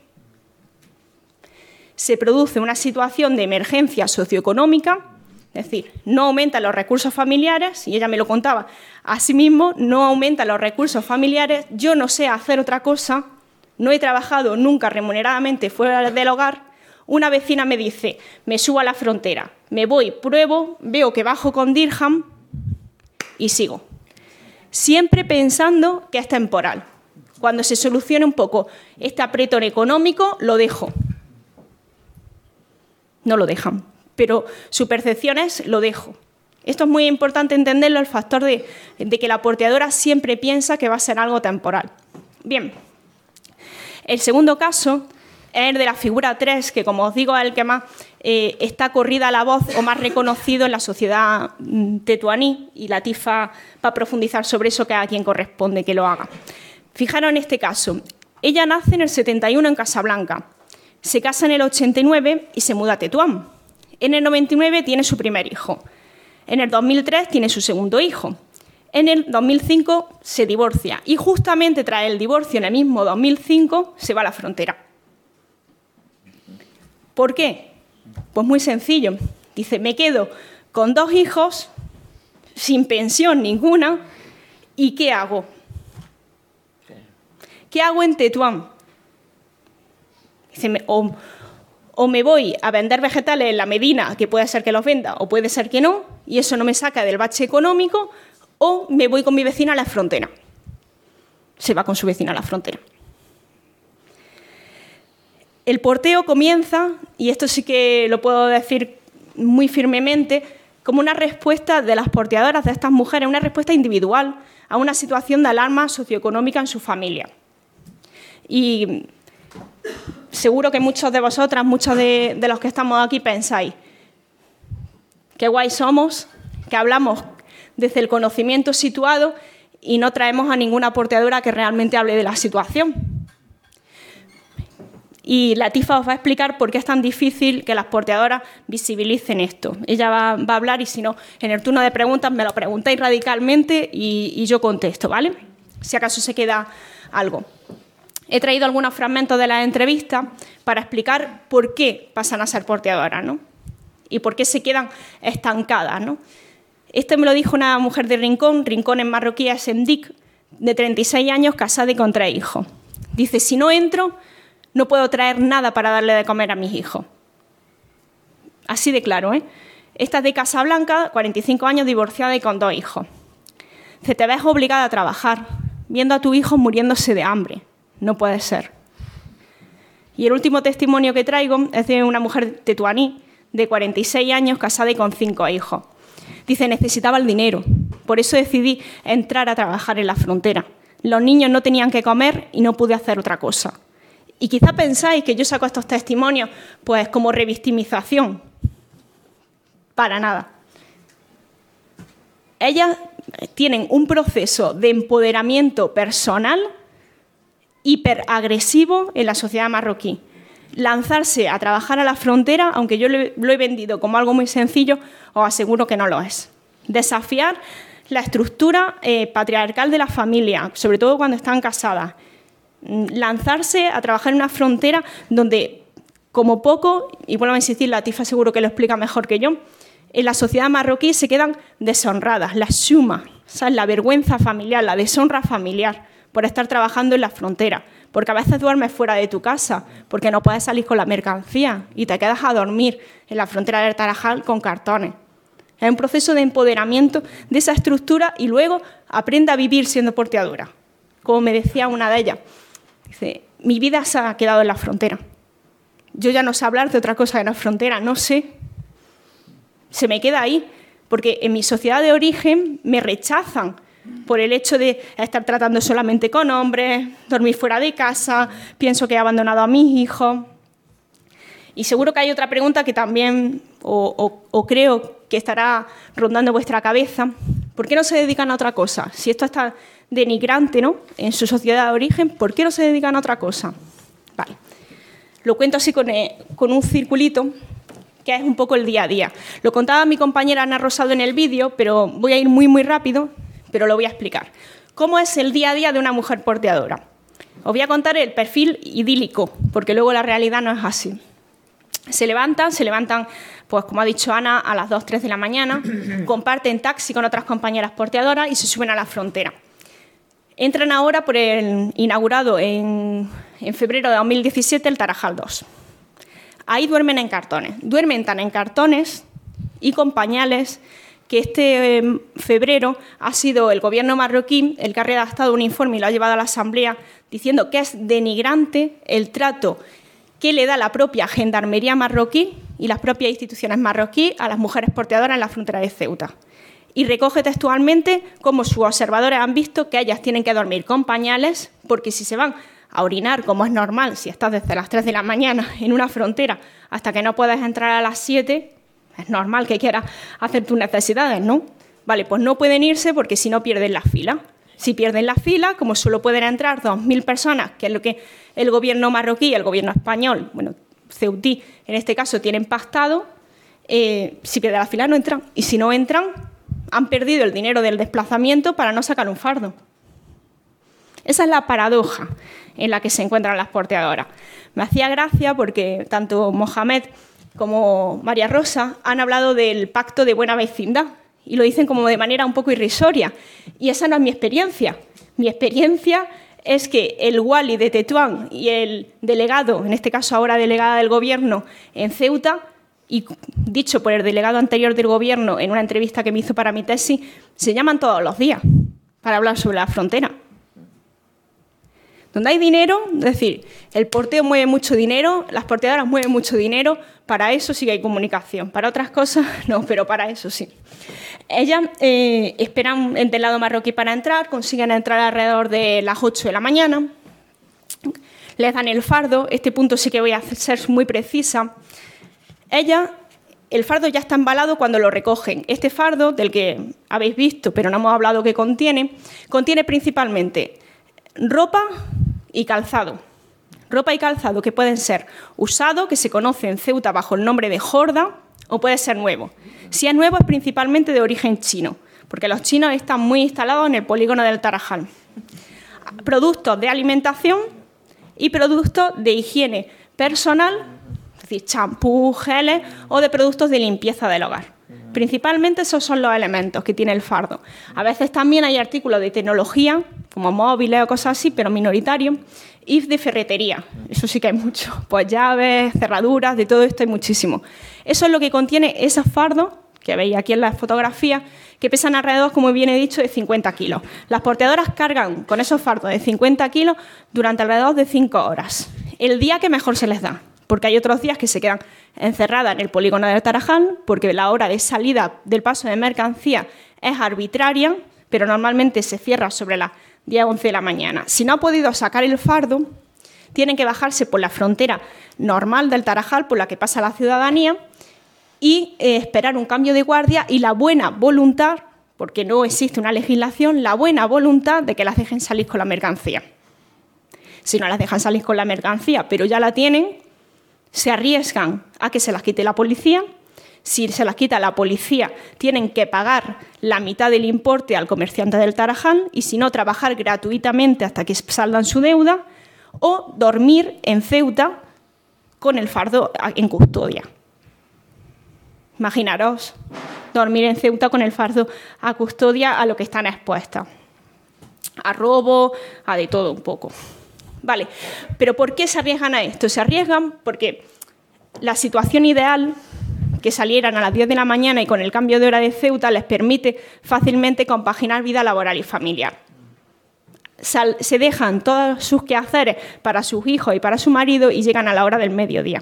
Se produce una situación de emergencia socioeconómica, es decir, no aumentan los recursos familiares, y ella me lo contaba, asimismo, no aumentan los recursos familiares, yo no sé hacer otra cosa, no he trabajado nunca remuneradamente fuera del hogar. Una vecina me dice, me subo a la frontera, me voy, pruebo, veo que bajo con dirham y sigo. Siempre pensando que es temporal. Cuando se solucione un poco este apretón económico, lo dejo. No lo dejan, pero su percepción es lo dejo. Esto es muy importante entenderlo, el factor de que la porteadora siempre piensa que va a ser algo temporal. Bien, el segundo caso es el de la figura 3, que como os digo es el que más está corrida a la voz o más reconocido en la sociedad tetuaní, y Latifa va a profundizar sobre eso, que es a quien corresponde que lo haga. Fijaros en este caso, ella nace en el 71 en Casablanca. Se casa en el 89 y se muda a Tetuán. En el 99 tiene su primer hijo. En el 2003 tiene su segundo hijo. En el 2005 se divorcia y justamente tras el divorcio, en el mismo 2005, se va a la frontera. ¿Por qué? Pues muy sencillo. Dice, me quedo con 2 hijos, sin pensión ninguna, ¿y qué hago? ¿Qué hago en Tetuán? Dice, o me voy a vender vegetales en la Medina, que puede ser que los venda o puede ser que no, y eso no me saca del bache económico, o me voy con mi vecina a la frontera. Se va con su vecina a la frontera. El porteo comienza, y esto sí que lo puedo decir muy firmemente, como una respuesta de las porteadoras, de estas mujeres, una respuesta individual a una situación de alarma socioeconómica en su familia. Y seguro que muchos de vosotras, muchos de los que estamos aquí pensáis, qué guay somos, que hablamos desde el conocimiento situado y no traemos a ninguna porteadora que realmente hable de la situación. Y Latifa os va a explicar por qué es tan difícil que las porteadoras visibilicen esto. Ella va a hablar y si no, en el turno de preguntas me lo preguntáis radicalmente y yo contesto, ¿vale? Si acaso se queda algo. He traído algunos fragmentos de la entrevista para explicar por qué pasan a ser porteadoras, ¿no? Y por qué se quedan estancadas, ¿no? Esto me lo dijo una mujer de Rincón. Rincón en marroquí es Emdik, de 36 años, casada y con 3 hijos. Dice, si no entro, no puedo traer nada para darle de comer a mis hijos. Así de claro, ¿eh? Esta es de Casablanca, 45 años, divorciada y con 2 hijos. Dice, te ves obligada a trabajar, viendo a tu hijo muriéndose de hambre. No puede ser. Y el último testimonio que traigo es de una mujer tetuaní, de 46 años, casada y con 5 hijos. Dice, necesitaba el dinero, por eso decidí entrar a trabajar en la frontera. Los niños no tenían que comer y no pude hacer otra cosa. Y quizá pensáis que yo saco estos testimonios pues como revictimización. Para nada. Ellas tienen un proceso de empoderamiento personal hiperagresivo en la sociedad marroquí. Lanzarse a trabajar a la frontera, aunque yo lo he vendido como algo muy sencillo, os aseguro que no lo es. Desafiar la estructura patriarcal de la familia, sobre todo cuando están casadas. Lanzarse a trabajar en una frontera donde, como poco, y vuelvo a insistir, Latifa seguro que lo explica mejor que yo, en la sociedad marroquí se quedan deshonradas, la suma, ¿sabes? La vergüenza familiar, la deshonra familiar por estar trabajando en la frontera, porque a veces duermes fuera de tu casa, porque no puedes salir con la mercancía y te quedas a dormir en la frontera del Tarajal con cartones. Es un proceso de empoderamiento de esa estructura y luego aprende a vivir siendo porteadora. Como me decía una de ellas, dice, mi vida se ha quedado en la frontera. Yo ya no sé hablar de otra cosa que no es frontera, no sé. Se me queda ahí, porque en mi sociedad de origen me rechazan por el hecho de estar tratando solamente con hombres, dormir fuera de casa, pienso que he abandonado a mis hijos. Y seguro que hay otra pregunta que también, o creo que estará rondando vuestra cabeza. ¿Por qué no se dedican a otra cosa? Si esto está denigrante, ¿no?, en su sociedad de origen, ¿por qué no se dedican a otra cosa? Vale. Lo cuento así con un circulito, que es un poco el día a día. Lo contaba mi compañera Ana Rosado en el vídeo, pero voy a ir muy, muy rápido, pero lo voy a explicar. ¿Cómo es el día a día de una mujer porteadora? Os voy a contar el perfil idílico, porque luego la realidad no es así. Se levantan, pues como ha dicho Ana, a las 2, 3 de la mañana, comparten taxi con otras compañeras porteadoras y se suben a la frontera. Entran ahora por el inaugurado en febrero de 2017 el Tarajal 2. Ahí duermen en cartones. Duermen tan en cartones y con pañales que este febrero ha sido el gobierno marroquí el que ha redactado un informe y lo ha llevado a la Asamblea diciendo que es denigrante el trato que le da la propia gendarmería marroquí y las propias instituciones marroquíes a las mujeres porteadoras en la frontera de Ceuta. Y recoge textualmente cómo sus observadores han visto que ellas tienen que dormir con pañales porque si se van a orinar, como es normal, si estás desde las 3 de la mañana en una frontera hasta que no puedas entrar a las 7, es normal que quieras hacer tus necesidades, ¿no? Vale, pues no pueden irse porque si no pierden la fila. Si pierden la fila, como solo pueden entrar 2.000 personas, que es lo que el gobierno marroquí y el gobierno español, bueno, ceutí en este caso, tienen pactado, si pierden la fila no entran. Y si no entran, han perdido el dinero del desplazamiento para no sacar un fardo. Esa es la paradoja en la que se encuentran las porteadoras. Me hacía gracia porque tanto Mohamed como María Rosa han hablado del pacto de buena vecindad y lo dicen como de manera un poco irrisoria. Y esa no es mi experiencia. Mi experiencia es que el wali de Tetuán y el delegado, en este caso ahora delegada del Gobierno en Ceuta, y dicho por el delegado anterior del Gobierno en una entrevista que me hizo para mi tesis, se llaman todos los días para hablar sobre la frontera. Donde hay dinero, es decir, el porteo mueve mucho dinero, las porteadoras mueven mucho dinero, para eso sí que hay comunicación. Para otras cosas, no, pero para eso sí. Ellas esperan del lado marroquí para entrar, consiguen entrar alrededor de las 8 de la mañana, les dan el fardo, este punto sí que voy a ser muy precisa. El fardo ya está embalado cuando lo recogen. Este fardo, del que habéis visto, pero no hemos hablado qué contiene principalmente ropa y calzado. Ropa y calzado que pueden ser usado, que se conoce en Ceuta bajo el nombre de jorda, o puede ser nuevo. Si es nuevo es principalmente de origen chino, porque los chinos están muy instalados en el polígono del Tarajal. Productos de alimentación y productos de higiene personal, es decir, champú, geles o de productos de limpieza del hogar. Principalmente esos son los elementos que tiene el fardo. A veces también hay artículos de tecnología, como móviles o cosas así, pero minoritarios, y de ferretería. Eso sí que hay mucho. Pues llaves, cerraduras, de todo esto hay muchísimo. Eso es lo que contiene esos fardos, que veis aquí en la fotografía, que pesan alrededor, como bien he dicho, de 50 kilos. Las porteadoras cargan con esos fardos de 50 kilos durante alrededor de 5 horas. El día que mejor se les da. porque hay otros días que se quedan encerradas en el polígono del Tarajal, porque la hora de salida del paso de mercancía es arbitraria, pero normalmente se cierra sobre las 10 o 11 de la mañana. Si no ha podido sacar el fardo, tienen que bajarse por la frontera normal del Tarajal, por la que pasa la ciudadanía, y esperar un cambio de guardia y la buena voluntad, porque no existe una legislación, la buena voluntad de que las dejen salir con la mercancía. Si no las dejan salir con la mercancía, pero ya la tienen, se arriesgan a que se las quite la policía. Si se las quita la policía, tienen que pagar la mitad del importe al comerciante del Tarajal y, si no, trabajar gratuitamente hasta que saldan su deuda o dormir en Ceuta con el fardo en custodia. Imaginaros dormir en Ceuta con el fardo a custodia, a lo que están expuestas. A robo, a de todo un poco. Vale, pero ¿por qué se arriesgan a esto? Se arriesgan porque la situación ideal, que salieran a las 10 de la mañana y con el cambio de hora de Ceuta, les permite fácilmente compaginar vida laboral y familiar. Se dejan todos sus quehaceres para sus hijos y para su marido y llegan a la hora del mediodía.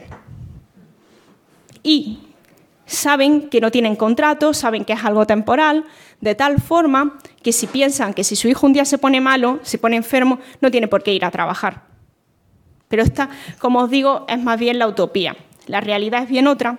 Y saben que no tienen contrato, saben que es algo temporal, de tal forma que si piensan que si su hijo un día se pone malo, se pone enfermo, no tiene por qué ir a trabajar. Pero esta, como os digo, es más bien la utopía. La realidad es bien otra,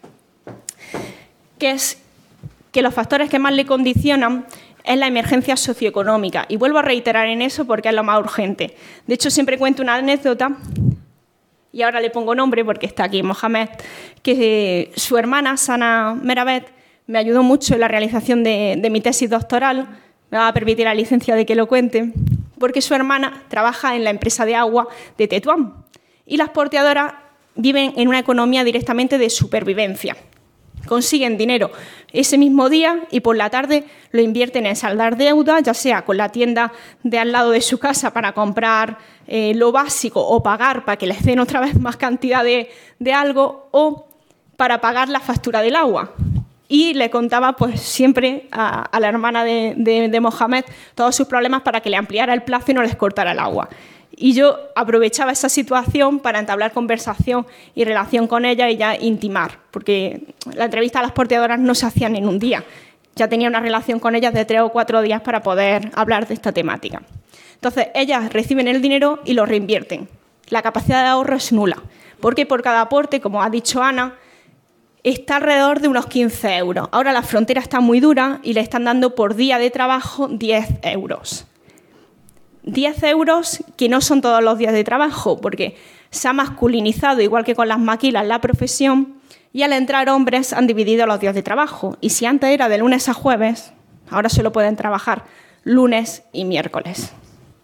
que es que los factores que más le condicionan es la emergencia socioeconómica. Y vuelvo a reiterar en eso porque es lo más urgente. De hecho, siempre cuento una anécdota, y ahora le pongo nombre porque está aquí Mohamed, que su hermana, Sana Meravet, me ayudó mucho en la realización de mi tesis doctoral. Me va a permitir la licencia de que lo cuente, porque su hermana trabaja en la empresa de agua de Tetuán y las porteadoras viven en una economía directamente de supervivencia. Consiguen dinero ese mismo día y por la tarde lo invierten en saldar deuda, ya sea con la tienda de al lado de su casa para comprar lo básico o pagar para que les den otra vez más cantidad de algo, o para pagar la factura del agua. Y le contaba pues siempre a la hermana de Mohamed todos sus problemas para que le ampliara el plazo y no les cortara el agua. Y yo aprovechaba esa situación para entablar conversación y relación con ella y ya intimar, porque la entrevista a las porteadoras no se hacían en un día. Ya tenía una relación con ellas de 3 o 4 días para poder hablar de esta temática. Entonces, ellas reciben el dinero y lo reinvierten. La capacidad de ahorro es nula, porque por cada aporte, como ha dicho Ana, está alrededor de unos 15 euros. Ahora la frontera está muy dura y le están dando por día de trabajo 10 euros. 10 euros que no son todos los días de trabajo, porque se ha masculinizado, igual que con las maquilas, la profesión, y al entrar hombres han dividido los días de trabajo. Y si antes era de lunes a jueves, ahora solo pueden trabajar lunes y miércoles.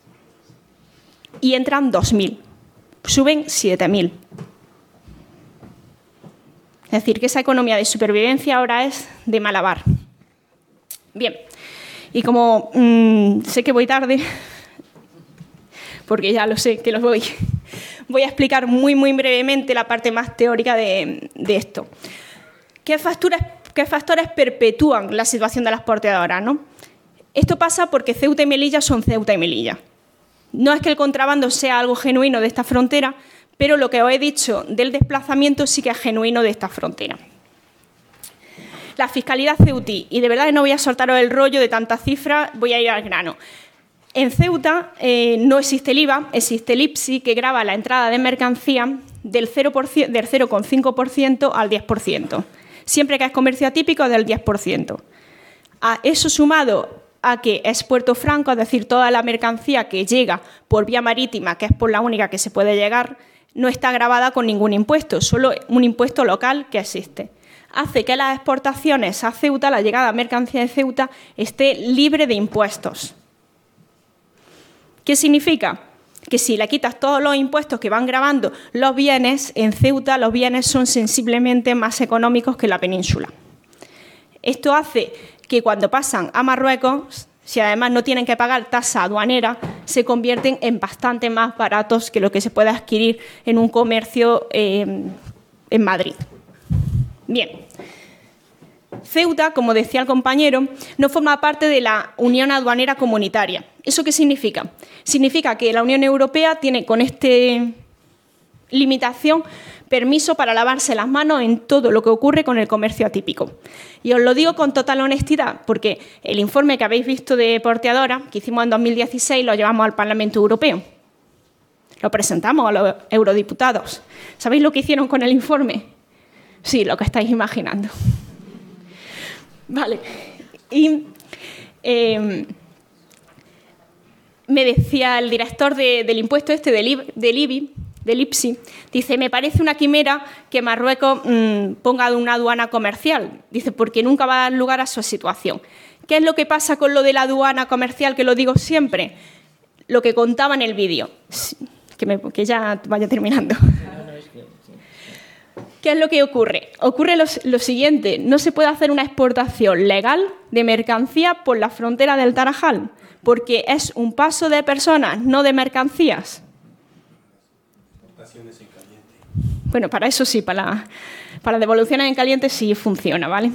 Y entran 2.000, suben 7.000. Es decir, que esa economía de supervivencia ahora es de malabar. Bien, y como sé que voy tarde, porque ya lo sé que los voy a explicar muy, muy brevemente la parte más teórica de esto. ¿Qué factores perpetúan la situación de las porteadoras, ¿no? Esto pasa porque Ceuta y Melilla son Ceuta y Melilla. No es que el contrabando sea algo genuino de esta frontera, pero lo que os he dicho del desplazamiento sí que es genuino de esta frontera. La fiscalidad ceutí, y de verdad no voy a soltaros el rollo de tantas cifras, voy a ir al grano. En Ceuta no existe el IVA, existe el IPSI, que grava la entrada de mercancía del 0,5% al 10%. Siempre que es comercio atípico, del 10%. A eso sumado a que es Puerto Franco, es decir, toda la mercancía que llega por vía marítima, que es por la única que se puede llegar, no está gravada con ningún impuesto, solo un impuesto local que existe. Hace que las exportaciones a Ceuta, la llegada de mercancía de Ceuta, esté libre de impuestos. ¿Qué significa? Que si le quitas todos los impuestos que van gravando los bienes, en Ceuta los bienes son sensiblemente más económicos que en la península. Esto hace que cuando pasan a Marruecos, si además no tienen que pagar tasa aduanera, se convierten en bastante más baratos que lo que se puede adquirir en un comercio en Madrid. Bien. Ceuta, como decía el compañero, no forma parte de la Unión Aduanera Comunitaria. ¿Eso qué significa? Significa que la Unión Europea tiene con esta limitación permiso para lavarse las manos en todo lo que ocurre con el comercio atípico. Y os lo digo con total honestidad, porque el informe que habéis visto de Porteadora, que hicimos en 2016, lo llevamos al Parlamento Europeo. Lo presentamos a los eurodiputados. ¿Sabéis lo que hicieron con el informe? Sí, lo que estáis imaginando. Vale. Y me decía el director del impuesto del IPSI, dice, me parece una quimera que Marruecos ponga una aduana comercial, dice, porque nunca va a dar lugar a su situación. ¿Qué es lo que pasa con lo de la aduana comercial, que lo digo siempre? Lo que contaba en el vídeo, que ya vaya terminando. ¿Qué es lo que ocurre? Ocurre lo siguiente, no se puede hacer una exportación legal de mercancía por la frontera del Tarajal, porque es un paso de personas, no de mercancías. Bueno, para eso sí, para devoluciones en caliente sí funciona, ¿vale?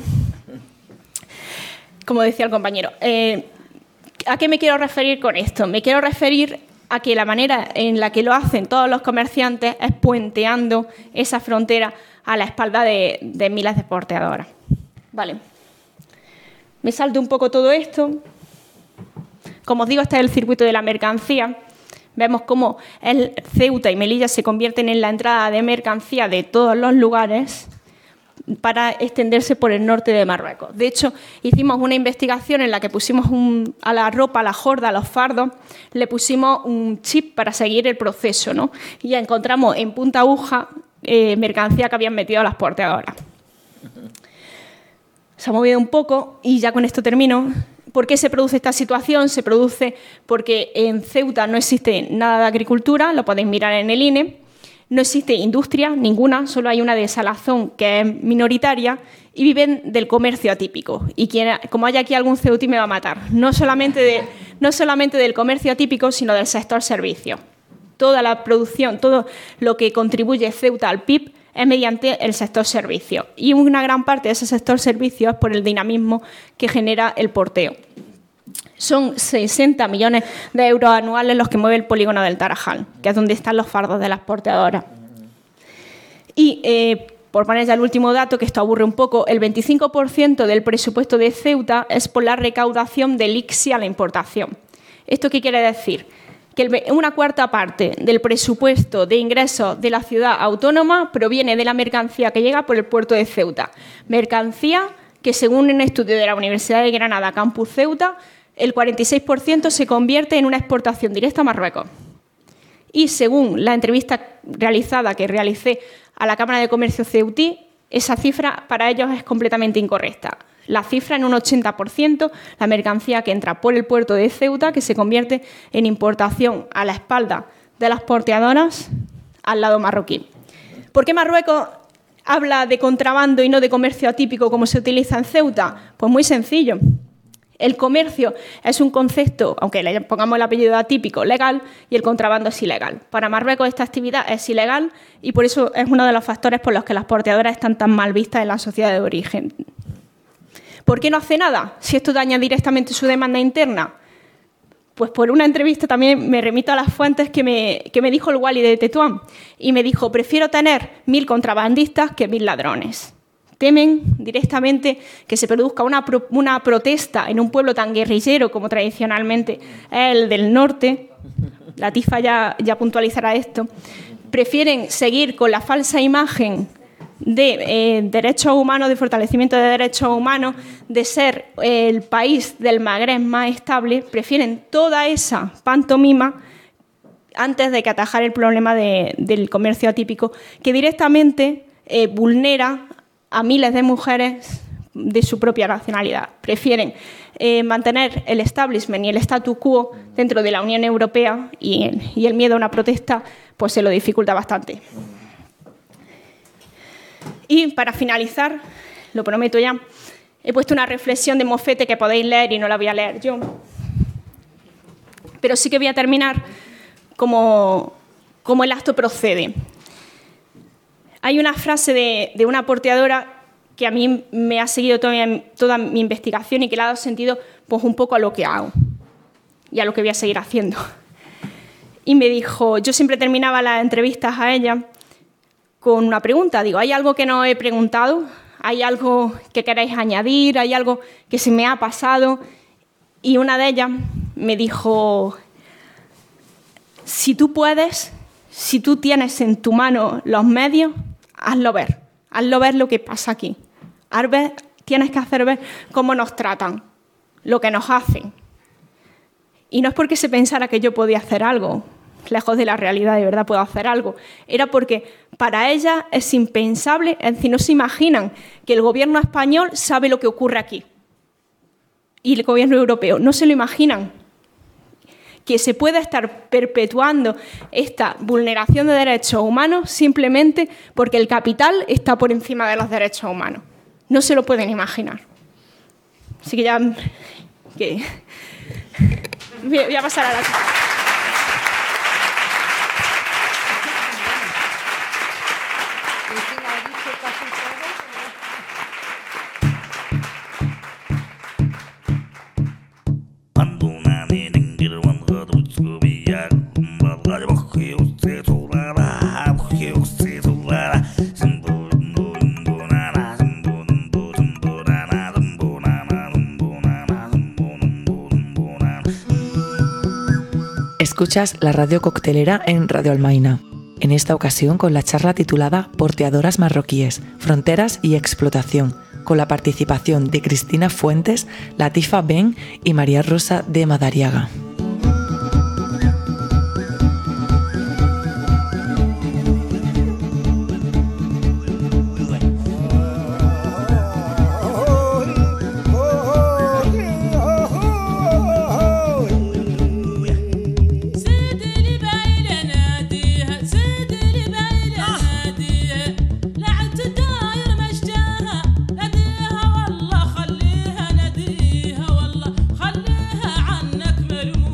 Como decía el compañero. ¿A qué me quiero referir con esto? Me quiero referir a que la manera en la que lo hacen todos los comerciantes es puenteando esa frontera a la espalda de miles de porteadoras. Vale. Me salto un poco todo esto. Como os digo, este es el circuito de la mercancía. Vemos cómo Ceuta y Melilla se convierten en la entrada de mercancía de todos los lugares para extenderse por el norte de Marruecos. De hecho, hicimos una investigación en la que pusimos a la ropa, a la jorda, a los fardos, le pusimos un chip para seguir el proceso, ¿no? Y ya encontramos en punta aguja mercancía que habían metido a las porteadoras. Se ha movido un poco y ya con esto termino. ¿Por qué se produce esta situación? Se produce porque en Ceuta no existe nada de agricultura, lo podéis mirar en el INE, no existe industria ninguna, solo hay una de salazón que es minoritaria y viven del comercio atípico. Y como haya aquí algún ceutí me va a matar, no solamente del comercio atípico, sino del sector servicios. Toda la producción, todo lo que contribuye Ceuta al PIB es mediante el sector servicios. Y una gran parte de ese sector servicios es por el dinamismo que genera el porteo. Son 60 millones de euros anuales los que mueve el polígono del Tarajal, que es donde están los fardos de las porteadoras. Y por poner ya el último dato, que esto aburre un poco, el 25% del presupuesto de Ceuta es por la recaudación del ICSI a la importación. ¿Esto qué quiere decir? Que una cuarta parte del presupuesto de ingresos de la ciudad autónoma proviene de la mercancía que llega por el puerto de Ceuta. Mercancía que, según un estudio de la Universidad de Granada, Campus Ceuta, el 46% se convierte en una exportación directa a Marruecos. Y según la entrevista que realicé a la Cámara de Comercio ceutí, esa cifra para ellos es completamente incorrecta. La cifra en un 80%, la mercancía que entra por el puerto de Ceuta, que se convierte en importación a la espalda de las porteadoras al lado marroquí. ¿Por qué Marruecos habla de contrabando y no de comercio atípico como se utiliza en Ceuta? Pues muy sencillo. El comercio es un concepto, aunque le pongamos el apellido atípico, legal, y el contrabando es ilegal. Para Marruecos esta actividad es ilegal y por eso es uno de los factores por los que las porteadoras están tan mal vistas en la sociedad de origen. ¿Por qué no hace nada si esto daña directamente su demanda interna? Pues por una entrevista también me remito a las fuentes que me dijo el Wali de Tetuán y me dijo, prefiero tener 1000 contrabandistas que 1000 ladrones. Temen directamente que se produzca una protesta en un pueblo tan guerrillero como tradicionalmente es el del norte. Latifa ya puntualizará esto. Prefieren seguir con la falsa imagen de derechos humanos, de fortalecimiento de derechos humanos, de ser el país del Magreb más estable, prefieren toda esa pantomima antes de que atajar el problema del comercio atípico, que directamente vulnera a miles de mujeres de su propia nacionalidad. Prefieren mantener el establishment y el statu quo dentro de la Unión Europea y el miedo a una protesta pues se lo dificulta bastante. Y para finalizar, lo prometo ya, he puesto una reflexión de Mofete que podéis leer y no la voy a leer yo. Pero sí que voy a terminar como el acto procede. Hay una frase de una porteadora que a mí me ha seguido toda mi investigación y que le ha dado sentido pues un poco a lo que hago y a lo que voy a seguir haciendo. Y me dijo, yo siempre terminaba las entrevistas a ella con una pregunta. Digo, ¿hay algo que no he preguntado? ¿Hay algo que queréis añadir? ¿Hay algo que se me ha pasado? Y una de ellas me dijo, si tú puedes, si tú tienes en tu mano los medios, hazlo ver lo que pasa aquí. Tienes que hacer ver cómo nos tratan, lo que nos hacen. Y no es porque se pensara que yo podía hacer algo, lejos de la realidad, de verdad puedo hacer algo. Era porque para ella es impensable, es decir, no se imaginan que el gobierno español sabe lo que ocurre aquí. Y el gobierno europeo, no se lo imaginan. Que se pueda estar perpetuando esta vulneración de derechos humanos simplemente porque el capital está por encima de los derechos humanos. No se lo pueden imaginar. Así que ya... voy a pasar a la... Escuchas la radio coctelera en Radio Almaina. En esta ocasión con la charla titulada Porteadoras marroquíes, fronteras y explotación, con la participación de Cristina Fuentes, Latifa Ben y María Rosa de Madariaga. خليها عنك ملموم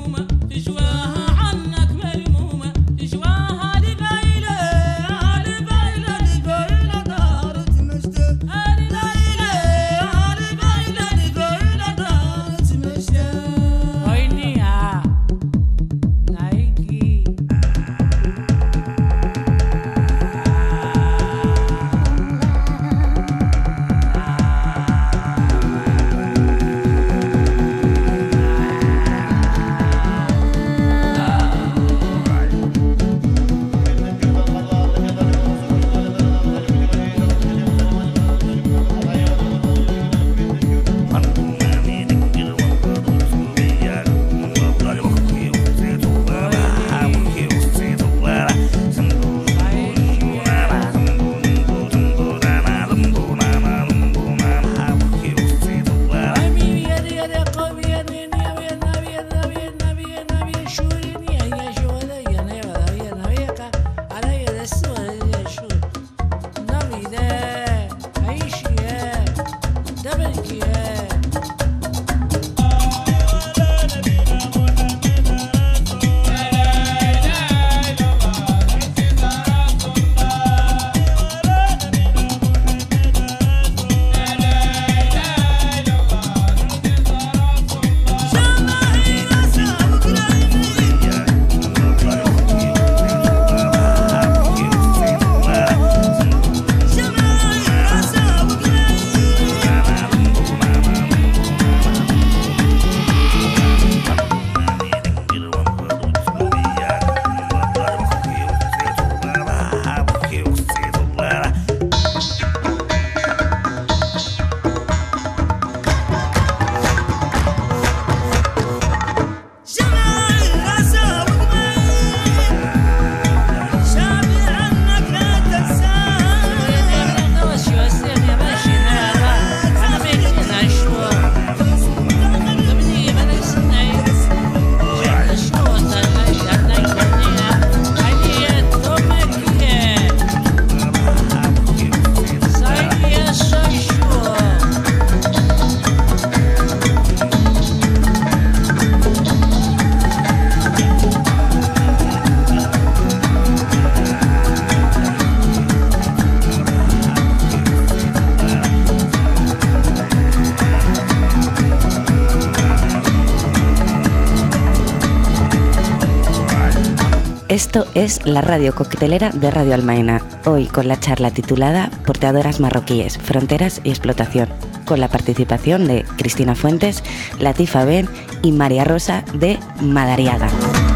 Esto es la radio coctelera de Radio Almaina, hoy con la charla titulada Porteadoras marroquíes, fronteras y explotación, con la participación de Cristina Fuentes, Latifa Ben y María Rosa de Madariaga.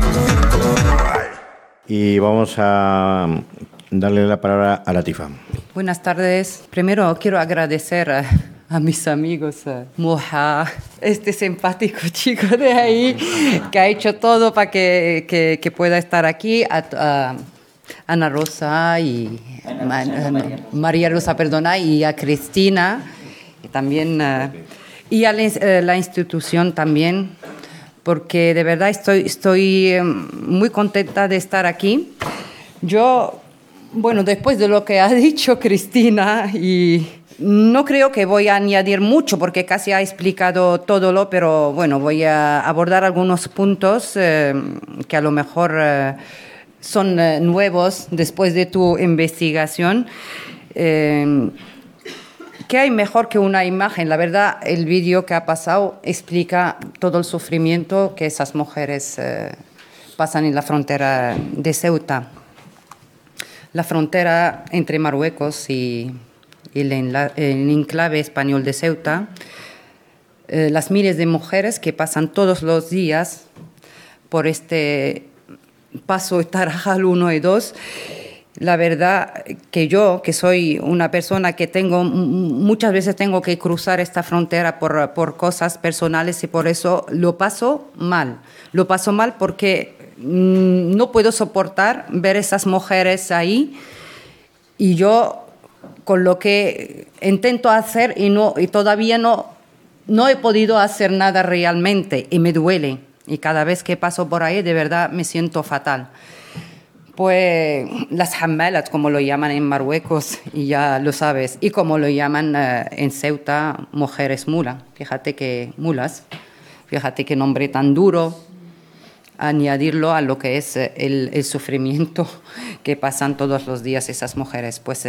Y vamos a darle la palabra a Latifa. Buenas tardes. Primero quiero agradecer a mis amigos, Moja, este simpático chico de ahí, que ha hecho todo para que pueda estar aquí, a Ana Rosa y María Rosa, perdona, y a Cristina, y también, y a la institución también, porque de verdad estoy muy contenta de estar aquí. Yo, bueno, después de lo que ha dicho Cristina, y no creo que voy a añadir mucho porque casi ha explicado todo pero bueno, voy a abordar algunos puntos que a lo mejor son nuevos después de tu investigación. ¿Qué hay mejor que una imagen? La verdad, el vídeo que ha pasado explica todo el sufrimiento que esas mujeres pasan en la frontera de Ceuta. La frontera entre Marruecos y el enclave español de Ceuta, las miles de mujeres que pasan todos los días por este paso de Tarajal 1 y 2. La verdad que yo, que soy una persona que muchas veces tengo que cruzar esta frontera por cosas personales y por eso lo paso mal. Lo paso mal porque no puedo soportar ver esas mujeres ahí y yo con lo que intento hacer y todavía no he podido hacer nada realmente y me duele. Y cada vez que paso por ahí, de verdad, me siento fatal. Pues las hamalat, como lo llaman en Marruecos, y ya lo sabes, y como lo llaman en Ceuta, mujeres mulas. Fíjate que nombre tan duro, añadirlo a lo que es el sufrimiento que pasan todos los días esas mujeres. Pues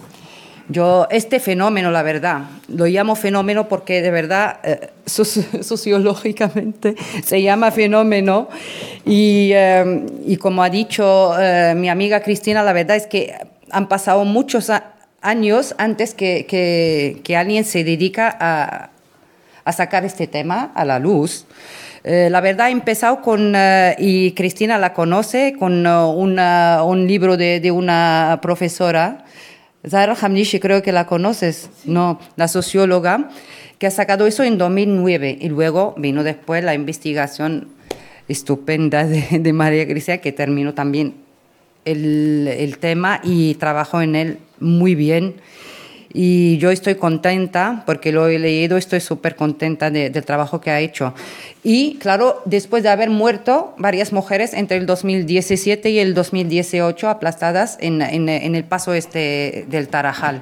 yo este fenómeno, la verdad, lo llamo fenómeno porque de verdad sociológicamente se llama fenómeno y como ha dicho mi amiga Cristina, la verdad es que han pasado muchos años antes que alguien se dedica a sacar este tema a la luz. La verdad he empezado y Cristina la conoce, con un libro de una profesora, Zahra Hamdishi, creo que la conoces, no, la socióloga, que ha sacado eso en 2009 y luego vino después la investigación estupenda de María Cristina, que terminó también el tema y trabajó en él muy bien. Y yo estoy contenta porque lo he leído, estoy súper contenta del trabajo que ha hecho. Y claro, después de haber muerto varias mujeres entre el 2017 y el 2018 aplastadas en el paso del Tarajal.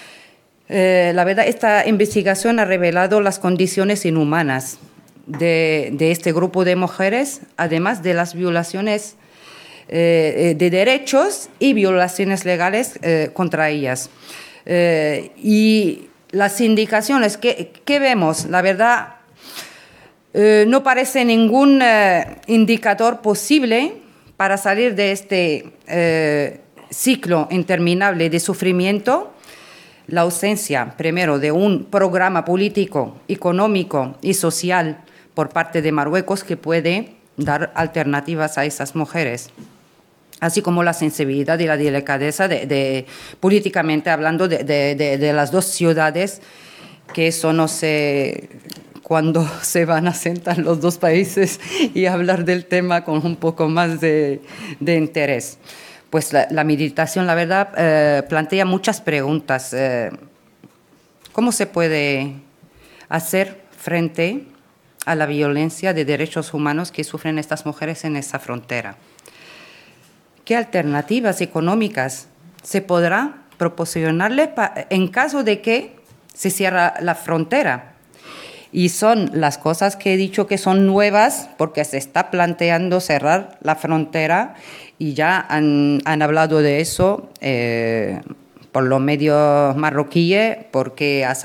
La verdad, esta investigación ha revelado las condiciones inhumanas de este grupo de mujeres, además de las violaciones de derechos y violaciones legales contra ellas. Y las indicaciones que vemos, la verdad, no parece ningún indicador posible para salir de este ciclo interminable de sufrimiento. La ausencia, primero, de un programa político, económico y social por parte de Marruecos que puede dar alternativas a esas mujeres, así como la sensibilidad y la delicadeza políticamente hablando de las dos ciudades, que eso no sé cuándo se van a sentar los dos países y hablar del tema con un poco más de interés. Pues la meditación, la verdad, plantea muchas preguntas. ¿Cómo se puede hacer frente a la violencia de derechos humanos que sufren estas mujeres en esa frontera? ¿Qué alternativas económicas se podrá proporcionarle en caso de que se cierre la frontera? Y son las cosas que he dicho que son nuevas porque se está planteando cerrar la frontera y ya han hablado de eso por los medios marroquíes porque ha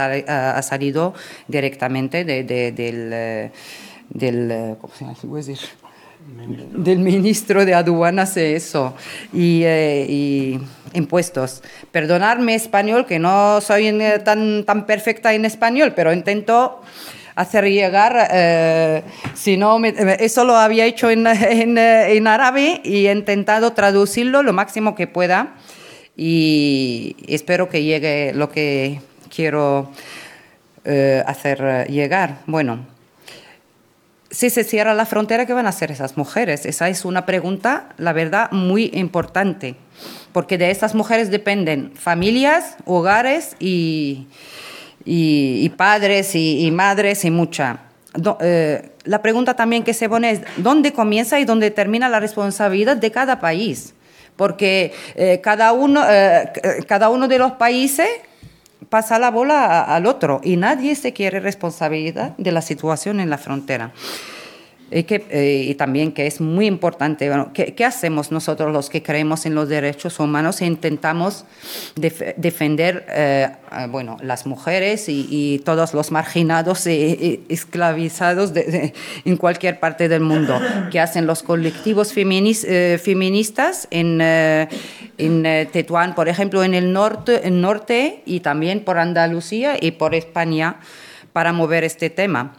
salido directamente del ¿cómo se llama? del ministro de aduanas eso y impuestos. Perdonadme español, que no soy tan perfecta en español, pero intento hacer llegar, si no, eso lo había hecho en árabe y he intentado traducirlo lo máximo que pueda y espero que llegue lo que quiero hacer llegar. Bueno, si se cierra la frontera, ¿qué van a hacer esas mujeres? Esa es una pregunta, la verdad, muy importante, porque de esas mujeres dependen familias, hogares y padres y madres y mucha. La pregunta también que se pone es ¿dónde comienza y dónde termina la responsabilidad de cada país? Porque cada uno de los países pasa la bola al otro y nadie se quiere responsabilidad de la situación en la frontera. Y también que es muy importante, bueno, ¿qué hacemos nosotros los que creemos en los derechos humanos e intentamos defender bueno, las mujeres y todos los marginados y esclavizados en cualquier parte del mundo? ¿Qué hacen los colectivos feministas en Tetuán, por ejemplo, en el norte y también por Andalucía y por España para mover este tema?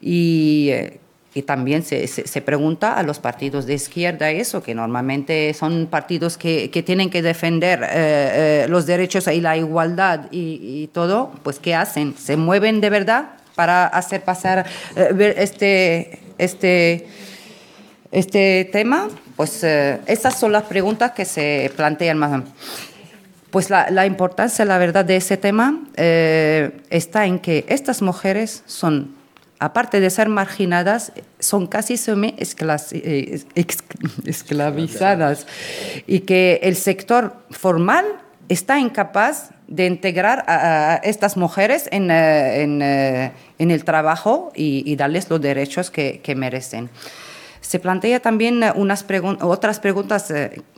Y también se pregunta a los partidos de izquierda eso, que normalmente son partidos que tienen que defender los derechos y la igualdad y todo, pues ¿qué hacen? ¿Se mueven de verdad para hacer pasar este tema? Pues esas son las preguntas que se plantean más. Pues la importancia, la verdad, de ese tema está en que estas mujeres son, aparte de ser marginadas, son casi esclavizadas y que el sector formal está incapaz de integrar a estas mujeres en el trabajo y darles los derechos que merecen. Se plantea también otras preguntas.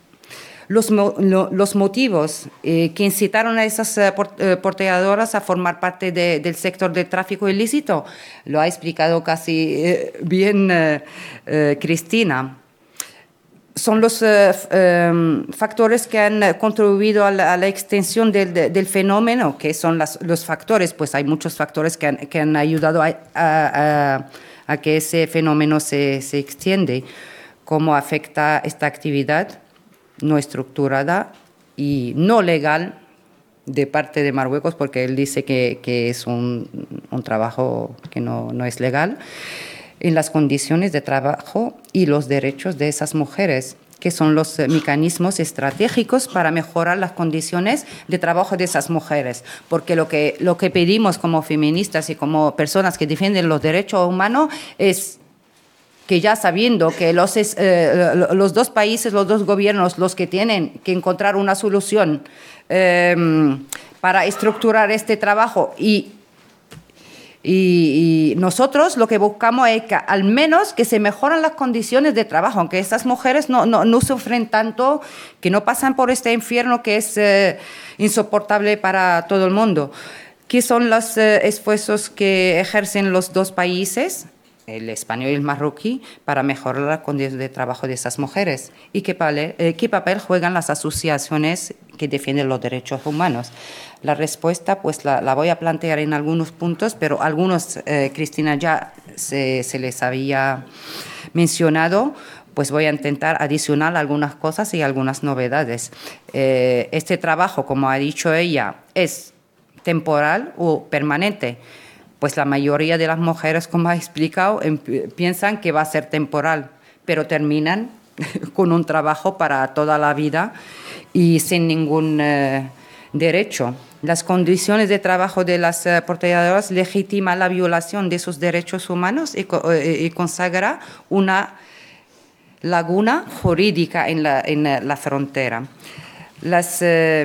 Los motivos que incitaron a esas porteadoras a formar parte del sector del tráfico ilícito lo ha explicado casi bien Cristina. Son los factores que han contribuido a la extensión del fenómeno, que son los factores, pues hay muchos factores que han ayudado a que ese fenómeno se extiende. ¿Cómo afecta esta actividad no estructurada y no legal de parte de Marruecos, porque él dice que es un trabajo que no es legal, en las condiciones de trabajo y los derechos de esas mujeres, que son los mecanismos estratégicos para mejorar las condiciones de trabajo de esas mujeres. Porque lo que pedimos como feministas y como personas que defienden los derechos humanos es que ya sabiendo que los dos países, los dos gobiernos, los que tienen que encontrar una solución para estructurar este trabajo y nosotros lo que buscamos es que al menos que se mejoren las condiciones de trabajo, aunque estas mujeres no sufren tanto, que no pasan por este infierno que es insoportable para todo el mundo. ¿Qué son los esfuerzos que ejercen los dos países, el español y el marroquí, para mejorar las condiciones de trabajo de esas mujeres? ¿Y qué papel juegan las asociaciones que defienden los derechos humanos? La respuesta pues la voy a plantear en algunos puntos, pero algunos, Cristina, ya se les había mencionado, pues voy a intentar adicionar algunas cosas y algunas novedades. Este trabajo, como ha dicho ella, es temporal o permanente. Pues la mayoría de las mujeres, como ha explicado, piensan que va a ser temporal, pero terminan con un trabajo para toda la vida y sin ningún derecho. Las condiciones de trabajo de las porteadoras legitiman la violación de sus derechos humanos y consagra una laguna jurídica en la frontera. Las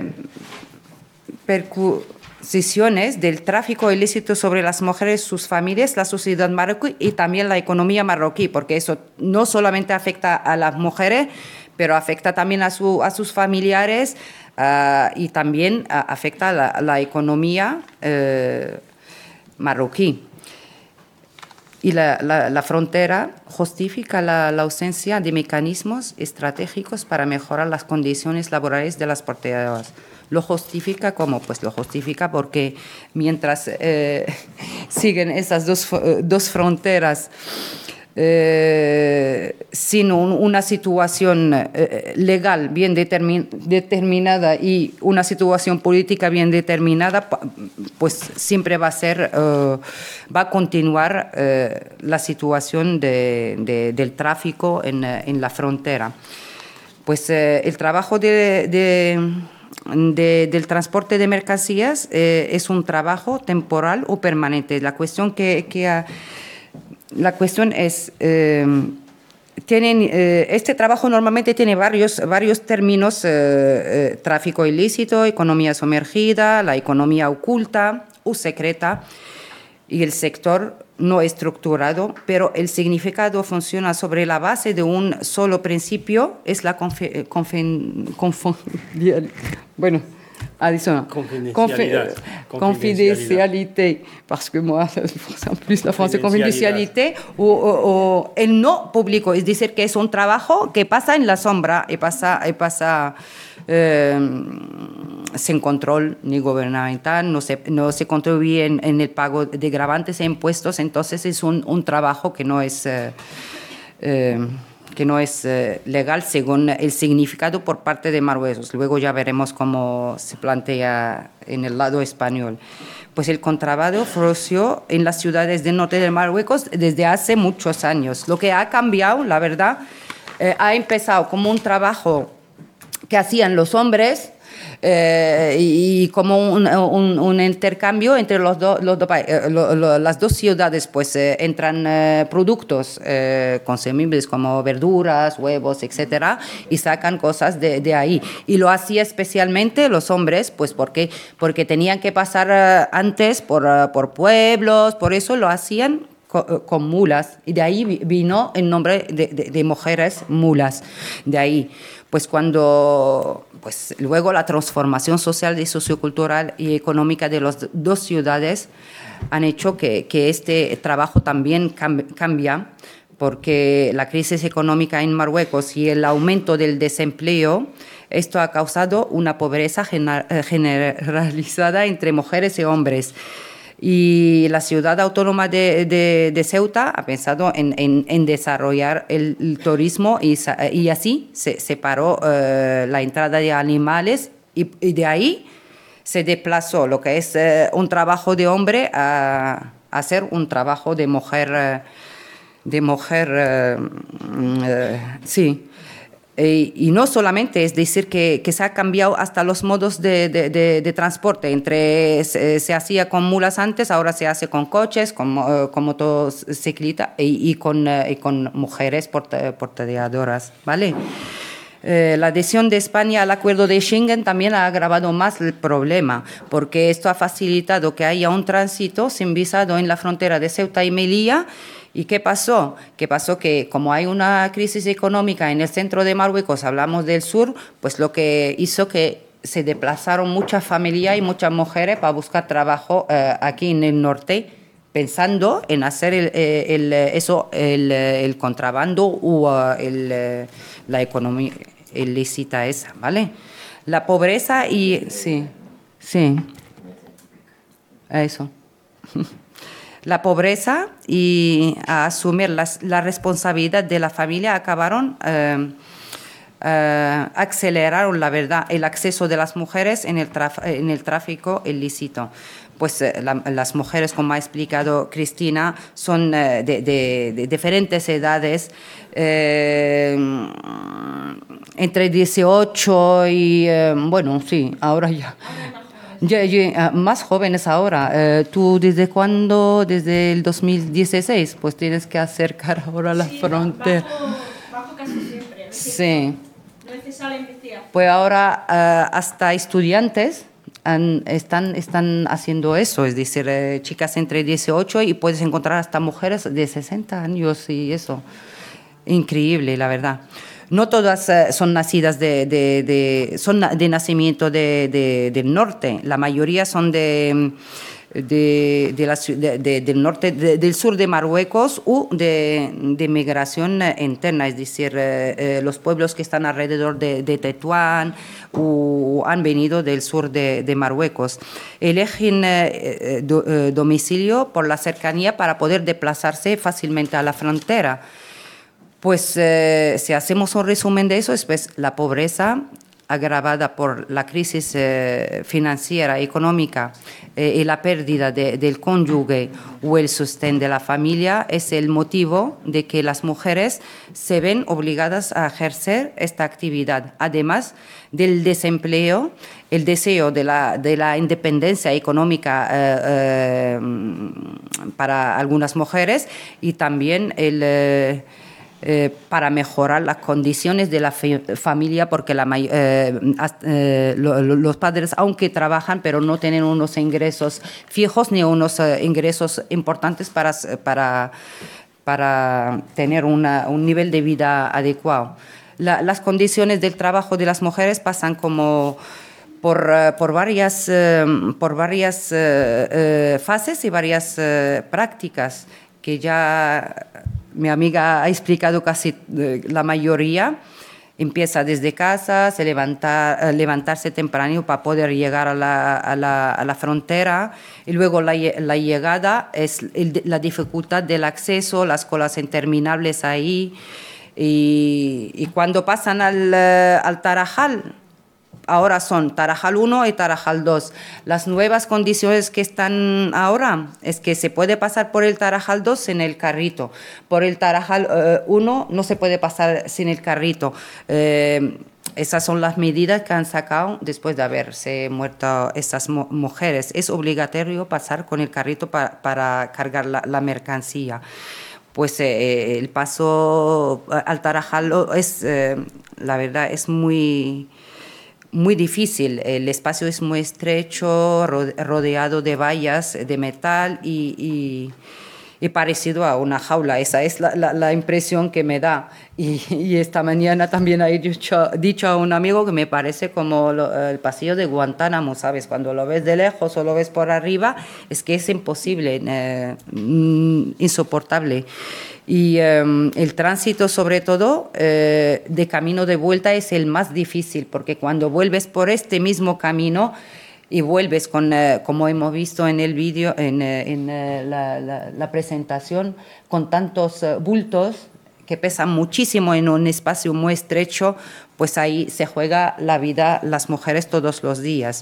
percusiones del tráfico ilícito sobre las mujeres, sus familias, la sociedad marroquí y también la economía marroquí, porque eso no solamente afecta a las mujeres, pero afecta también a sus familiares y también afecta a la economía marroquí. Y la frontera justifica la ausencia de mecanismos estratégicos para mejorar las condiciones laborales de las porteadoras. ¿Lo justifica cómo? Pues lo justifica porque mientras siguen esas dos fronteras sin una situación legal bien determinada y una situación política bien determinada, pues siempre va a continuar la situación del tráfico en la frontera. Pues el trabajo del transporte de mercancías es un trabajo temporal o permanente. La cuestión es, este trabajo normalmente tiene varios términos, tráfico ilícito, economía sumergida, la economía oculta o secreta y el sector no estructurado, pero el significado funciona sobre la base de un solo principio, es la confidentialité, parce que moi, en plus la France, confidentialité o el no público, es decir, que es un trabajo que pasa en la sombra y pasa sin control ni gubernamental, no se contribuye en el pago de gravantes e impuestos, entonces es un trabajo que no es legal según el significado por parte de Marruecos. Luego ya veremos cómo se plantea en el lado español. Pues el contrabando floreció en las ciudades del norte de Marruecos desde hace muchos años. Lo que ha cambiado, la verdad, ha empezado como un trabajo que hacían los hombres y como un intercambio entre las dos ciudades, pues entran productos consumibles como verduras, huevos, etcétera, y sacan cosas de ahí. Y lo hacía especialmente los hombres, pues porque tenían que pasar antes por pueblos, por eso lo hacían con mulas, y de ahí vino el nombre de mujeres mulas, de ahí. Pues luego la transformación social, y sociocultural y económica de las dos ciudades han hecho que este trabajo también cambia, porque la crisis económica en Marruecos y el aumento del desempleo, esto ha causado una pobreza generalizada entre mujeres y hombres. Y la ciudad autónoma de Ceuta ha pensado en desarrollar el turismo y así se paró la entrada de animales y de ahí se desplazó lo que es un trabajo de hombre a hacer un trabajo de mujer, sí. Y no solamente, es decir, que se ha cambiado hasta los modos de transporte. Se hacía con mulas antes, ahora se hace con coches, con motocicleta y con mujeres portadoras, ¿vale? La adhesión de España al acuerdo de Schengen también ha agravado más el problema, porque esto ha facilitado que haya un tránsito sin visado en la frontera de Ceuta y Melilla. ¿Y qué pasó? Que como hay una crisis económica en el centro de Marruecos, hablamos del sur, pues lo que hizo que se desplazaron muchas familias y muchas mujeres para buscar trabajo aquí en el norte, pensando en hacer el contrabando o la economía ilícita esa, ¿vale? La pobreza y... Sí, eso. La pobreza y a asumir la responsabilidad de la familia aceleraron, la verdad, el acceso de las mujeres en el tráfico ilícito. Pues las mujeres, como ha explicado Cristina, son de diferentes edades, entre 18 y, bueno, sí, ahora ya. Más jóvenes ahora. ¿Tú desde cuándo? Desde el 2016, pues tienes que acercar ahora la frontera. Bajo casi siempre. Sí. No es necesario investigar. Pues ahora hasta estudiantes están haciendo eso, es decir, chicas entre 18 y puedes encontrar hasta mujeres de 60 años y eso. Increíble, la verdad. No todas son nacidas son de nacimiento del norte, la mayoría son de del norte, del sur de Marruecos o de migración interna, es decir, los pueblos que están alrededor de Tetuán o han venido del sur de Marruecos. Eligen domicilio por la cercanía para poder desplazarse fácilmente a la frontera. Pues si hacemos un resumen de eso, es pues, la pobreza agravada por la crisis financiera, económica y la pérdida del cónyuge o el sostén de la familia es el motivo de que las mujeres se ven obligadas a ejercer esta actividad. Además del desempleo, el deseo de la independencia económica para algunas mujeres y también para mejorar las condiciones de la familia, porque los padres, aunque trabajan, pero no tienen unos ingresos fijos ni unos ingresos importantes para tener un nivel de vida adecuado. Las condiciones del trabajo de las mujeres pasan como por varias fases y varias prácticas que ya mi amiga ha explicado casi la mayoría. Empieza desde casa, levantarse temprano para poder llegar a la frontera, y luego la llegada es la dificultad del acceso, las colas interminables ahí, y cuando pasan al Tarajal, ahora son Tarajal 1 y Tarajal 2. Las nuevas condiciones que están ahora es que se puede pasar por el Tarajal 2 en el carrito. Por el Tarajal 1 no se puede pasar sin el carrito. Esas son las medidas que han sacado después de haberse muerto estas mujeres. Es obligatorio pasar con el carrito para cargar la mercancía. Pues el paso al Tarajal es, la verdad, es muy difícil. El espacio es muy estrecho, rodeado de vallas de metal y parecido a una jaula. Esa es la impresión que me da. Y esta mañana también he dicho a un amigo que me parece como el pasillo de Guantánamo, ¿sabes? Cuando lo ves de lejos o lo ves por arriba, es que es imposible, insoportable. Y el tránsito, sobre todo, de camino de vuelta es el más difícil, porque cuando vuelves por este mismo camino y vuelves con, como hemos visto en el vídeo, en la presentación, con tantos bultos que pesan muchísimo en un espacio muy estrecho, pues ahí se juega la vida las mujeres todos los días.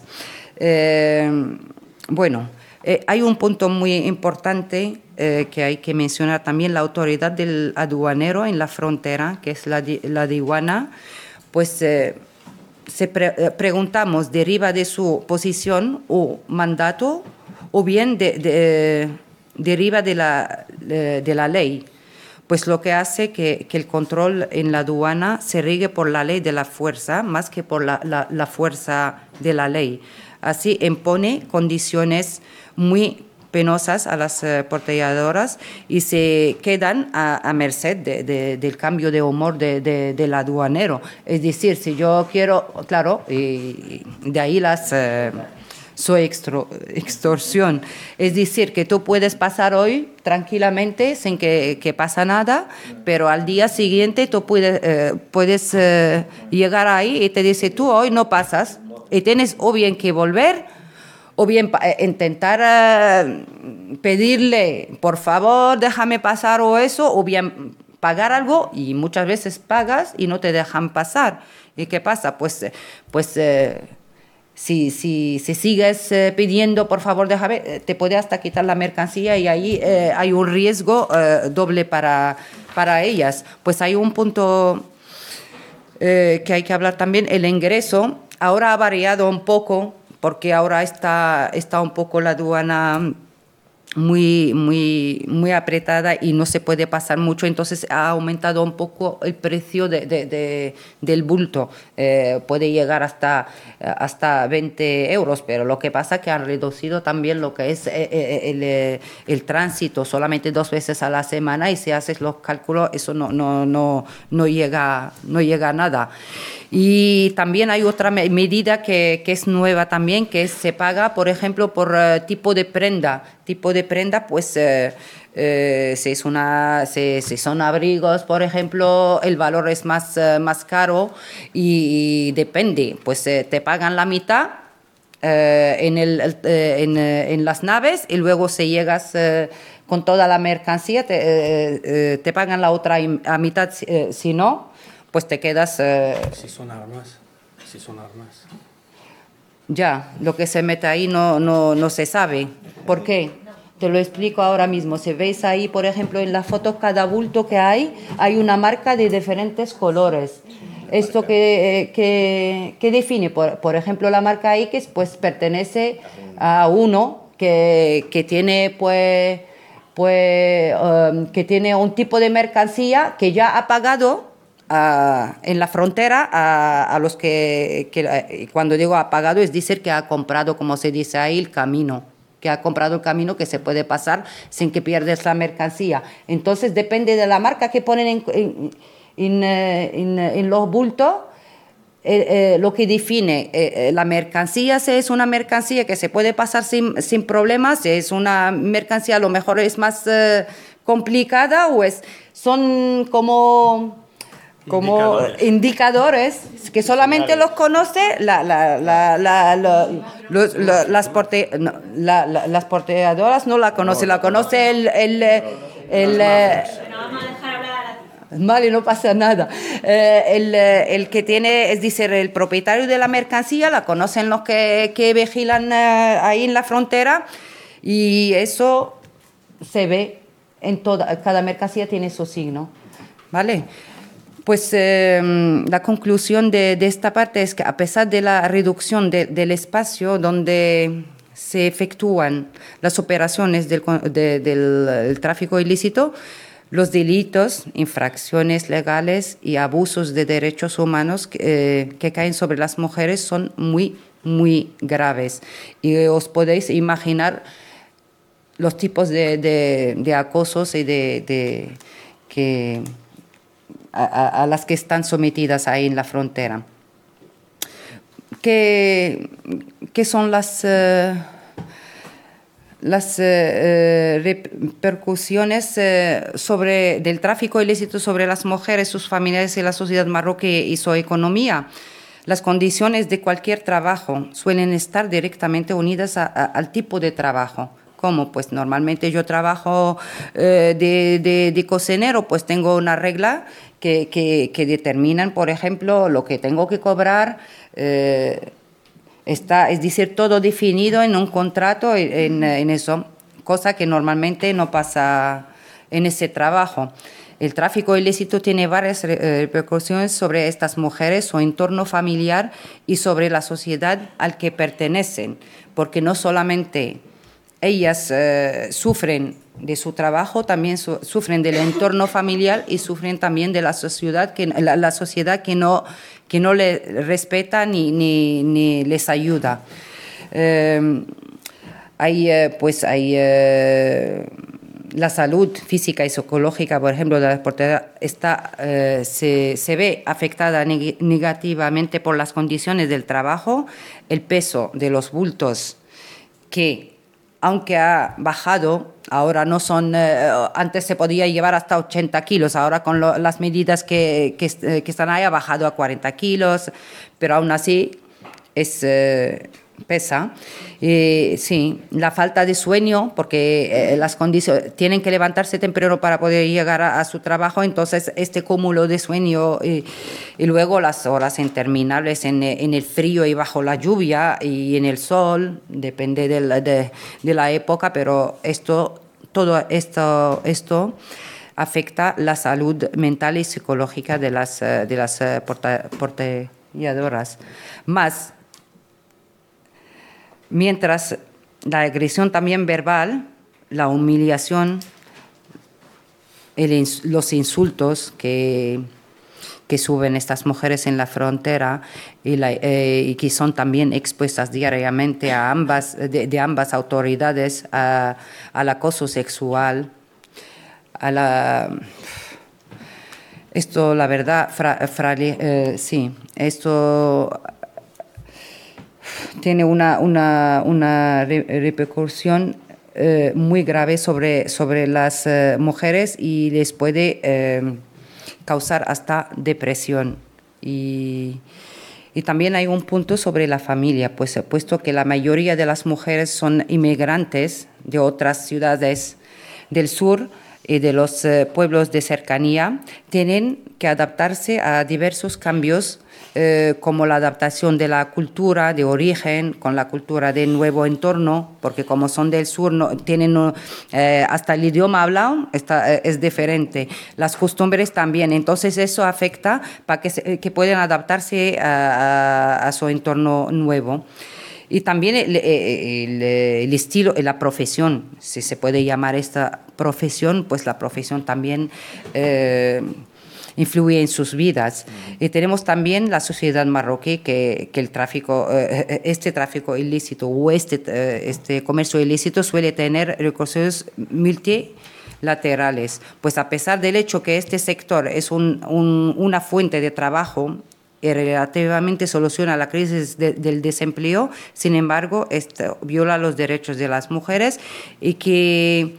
Hay un punto muy importante que hay que mencionar también, la autoridad del aduanero en la frontera, que es la aduana, pues preguntamos, ¿deriva de su posición o mandato o bien deriva de la ley? Pues lo que hace que el control en la aduana se rige por la ley de la fuerza más que por la fuerza de la ley. Así impone condiciones muy penosas a las porteadoras y se quedan a merced del cambio de humor del aduanero. Es decir, si yo quiero, claro, y de ahí su extorsión. Es decir, que tú puedes pasar hoy tranquilamente sin que pasa nada, pero al día siguiente tú puedes llegar ahí y te dice, tú hoy no pasas, y tienes o bien que volver o bien intentar pedirle, por favor, déjame pasar o eso, o bien pagar algo, y muchas veces pagas y no te dejan pasar. ¿Y qué pasa? Pues si sigues pidiendo, por favor, déjame, te puede hasta quitar la mercancía, y ahí hay un riesgo doble para ellas. Pues hay un punto que hay que hablar también, el ingreso. Ahora ha variado un poco, porque ahora está un poco la aduana muy apretada y no se puede pasar mucho, entonces ha aumentado un poco el precio del bulto. Puede llegar hasta 20 euros, pero lo que pasa es que han reducido también lo que es el tránsito, solamente 2 veces a la semana, y si haces los cálculos eso no llega a nada. Y también hay otra medida que es nueva también, que se paga, por ejemplo, por tipo de prenda. Pues si son abrigos, por ejemplo, el valor es más caro y depende, pues te pagan la mitad en las naves, y luego si llegas con toda la mercancía te pagan la otra a mitad, si no, pues te quedas... Si son armas. Ya, lo que se mete ahí no se sabe. ¿Por qué? Te lo explico ahora mismo. Si veis ahí, por ejemplo, en la foto, cada bulto que hay una marca de diferentes colores. Esto que define, por ejemplo, la marca X, pues pertenece a uno que tiene que tiene un tipo de mercancía que ya ha pagado en la frontera a los que cuando digo ha pagado es decir que ha comprado, como se dice ahí, el camino, que ha comprado el camino que se puede pasar sin que pierdas la mercancía. Entonces depende de la marca que ponen en los bultos, lo que define la mercancía, si es una mercancía que se puede pasar sin problemas, si es una mercancía a lo mejor es más complicada, o son como indicadores que solamente los conoce las porteadoras, no la conoce, la conoce el vale, no pasa nada. El que tiene, es decir, el propietario de la mercancía, la conocen los que vigilan ahí en la frontera, y eso se ve en cada mercancía tiene su signo, ¿vale? Pues la conclusión de esta parte es que a pesar de la reducción del espacio donde se efectúan las operaciones del tráfico ilícito, los delitos, infracciones legales y abusos de derechos humanos que caen sobre las mujeres son muy, muy graves. Y os podéis imaginar los tipos de acosos y a las que están sometidas ahí en la frontera. ¿Qué son las repercusiones del tráfico ilícito sobre las mujeres, sus familiares y la sociedad marroquí y su economía? Las condiciones de cualquier trabajo suelen estar directamente unidas al tipo de trabajo. ¿Cómo? Pues normalmente yo trabajo de cocinero, pues tengo una regla que determinan, por ejemplo, lo que tengo que cobrar. Es decir, todo definido en un contrato, en eso, cosa que normalmente no pasa en ese trabajo. El tráfico ilícito tiene varias repercusiones sobre estas mujeres, su entorno familiar y sobre la sociedad al que pertenecen, porque no solamente ellas sufren de su trabajo, también sufren del entorno familiar y sufren también de la sociedad que no les respeta ni les ayuda. La salud física y psicológica, por ejemplo, de la portera se ve afectada negativamente por las condiciones del trabajo, el peso de los bultos que, aunque ha bajado, ahora no son, antes se podía llevar hasta 80 kilos, ahora con las medidas que están ahí ha bajado a 40 kilos, pero aún así pesa. Sí, la falta de sueño, porque las condiciones, tienen que levantarse temprano para poder llegar a su trabajo, entonces este cúmulo de sueño y luego las horas interminables en el frío y bajo la lluvia y en el sol, depende de la época, pero todo esto afecta la salud mental y psicológica de las porteadoras. Mientras la agresión también verbal, la humillación, los insultos que suben estas mujeres en la frontera y que son también expuestas diariamente a de ambas autoridades al acoso sexual, esto, la verdad, sí, esto tiene una repercusión muy grave sobre las mujeres y les puede causar hasta depresión. Y también hay un punto sobre la familia, pues puesto que la mayoría de las mujeres son inmigrantes de otras ciudades del sur y de los pueblos de cercanía, tienen que adaptarse a diversos cambios, como la adaptación de la cultura de origen con la cultura del nuevo entorno, porque como son del sur, tienen hasta el idioma hablado es diferente, las costumbres también, entonces eso afecta para que puedan adaptarse a su entorno nuevo. Y también el estilo, la profesión, si se puede llamar esta profesión, pues la profesión también influye en sus vidas. Y tenemos también la sociedad marroquí que el tráfico, este tráfico ilícito o este comercio ilícito suele tener recursos multilaterales. Pues a pesar del hecho que este sector es una fuente de trabajo y relativamente soluciona la crisis del desempleo, sin embargo, viola los derechos de las mujeres y que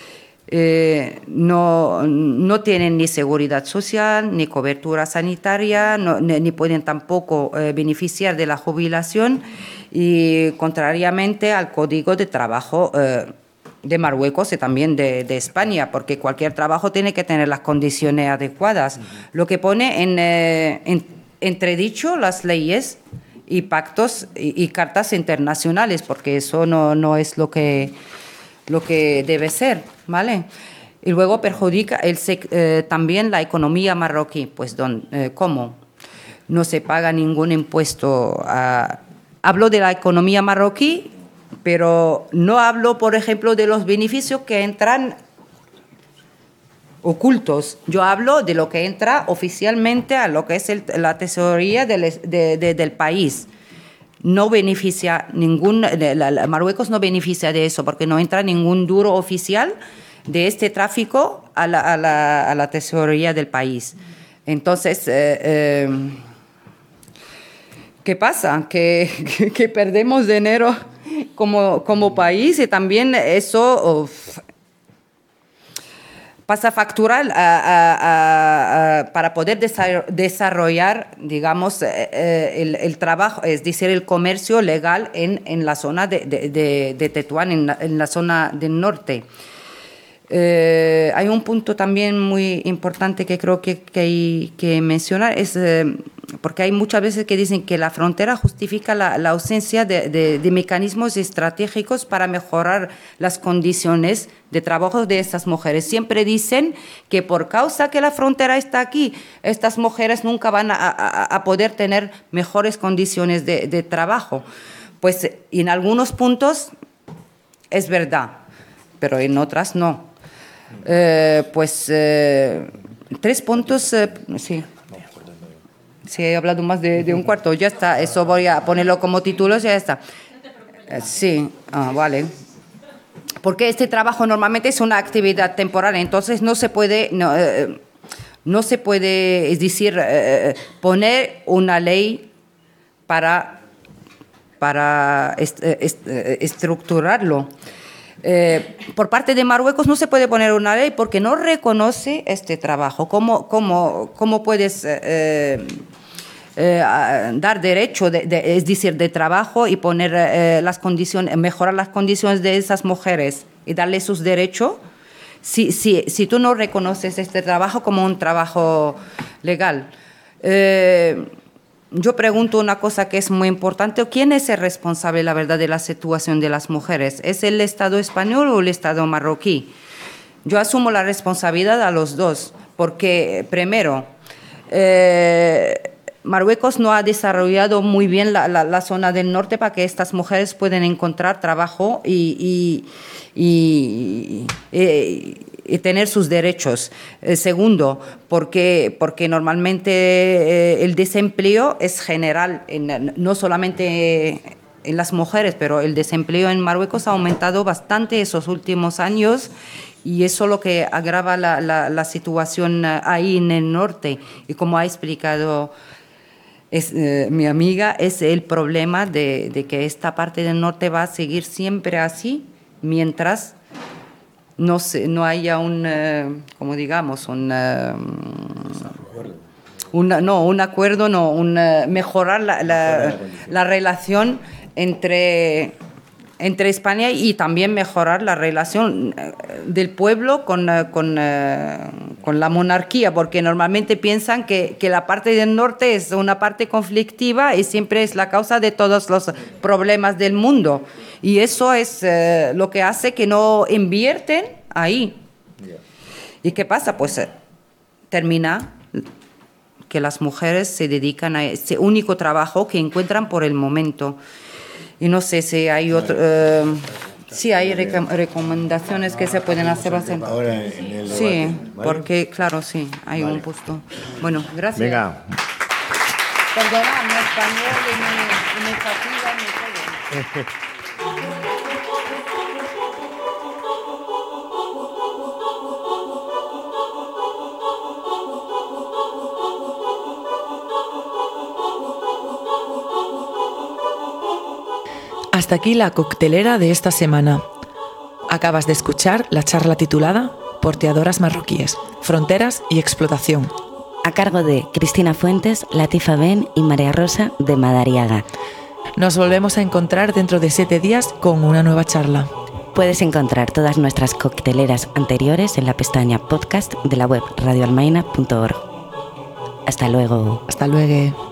no tienen ni seguridad social, ni cobertura sanitaria, ni pueden tampoco beneficiar de la jubilación, y contrariamente al Código de Trabajo de Marruecos y también de España, porque cualquier trabajo tiene que tener las condiciones adecuadas, lo que pone en entredicho las leyes y pactos y cartas internacionales, porque eso no es lo que debe ser, ¿vale? Y luego perjudica también la economía marroquí, pues ¿cómo? No se paga ningún impuesto. Hablo de la economía marroquí, pero no hablo, por ejemplo, de los beneficios que entran ocultos. Yo hablo de lo que entra oficialmente a lo que es la tesorería del país. No beneficia Marruecos no beneficia de eso porque no entra ningún duro oficial de este tráfico a la tesorería del país. Entonces, ¿qué pasa? Que perdemos dinero como país, y también eso pasa a facturar para poder desarrollar, digamos, el trabajo, es decir, el comercio legal en la zona de Tetuán, en la zona del norte. Hay un punto también muy importante que creo que hay que mencionar, porque hay muchas veces que dicen que la frontera justifica la ausencia de mecanismos estratégicos para mejorar las condiciones de trabajo de estas mujeres. Siempre dicen que por causa que la frontera está aquí, estas mujeres nunca van a poder tener mejores condiciones de trabajo. Pues en algunos puntos es verdad, pero en otras no. 3 puntos, sí. Si he hablado más de un cuarto, ya está. Eso voy a ponerlo como título, ya está. Sí, vale. Porque este trabajo normalmente es una actividad temporal, entonces no se puede, es decir, poner una ley para estructurarlo. Por parte de Marruecos no se puede poner una ley porque no reconoce este trabajo. ¿Cómo puedes dar derecho, es decir, de trabajo y poner las condiciones, mejorar las condiciones de esas mujeres y darles sus derechos si tú no reconoces este trabajo como un trabajo legal? Yo pregunto una cosa que es muy importante. ¿Quién es el responsable, la verdad, de la situación de las mujeres? ¿Es el Estado español o el Estado marroquí? Yo asumo la responsabilidad a los dos, porque primero, Marruecos no ha desarrollado muy bien la zona del norte para que estas mujeres puedan encontrar trabajo y tener sus derechos. Segundo, porque normalmente el desempleo es general, no solamente en las mujeres, pero el desempleo en Marruecos ha aumentado bastante esos últimos años y eso es lo que agrava la situación ahí en el norte. Y como ha explicado mi amiga, es el problema de que esta parte del norte va a seguir siempre así mientras no haya un acuerdo, mejorar la relación entre España y también mejorar la relación del pueblo con la monarquía, porque normalmente piensan que la parte del norte es una parte conflictiva y siempre es la causa de todos los problemas del mundo. Y eso es lo que hace que no invierten ahí. ¿Y qué pasa? Pues termina que las mujeres se dedican a ese único trabajo que encuentran por el momento. Y no sé si hay sí hay recomendaciones que se pueden hacer. Ahora en el debate, sí, ¿vale? porque claro, sí, hay un puesto. Bueno, gracias. Venga. Perdona, mi español y mi fatiga y mi todo. Hasta aquí la coctelera de esta semana. Acabas de escuchar la charla titulada Porteadoras marroquíes, fronteras y explotación, a cargo de Cristina Fuentes, Latifa Ben y María Rosa de Madariaga. Nos volvemos a encontrar dentro de 7 días con una nueva charla. Puedes encontrar todas nuestras cocteleras anteriores en la pestaña podcast de la web radioalmaina.org. Hasta luego. Hasta luego.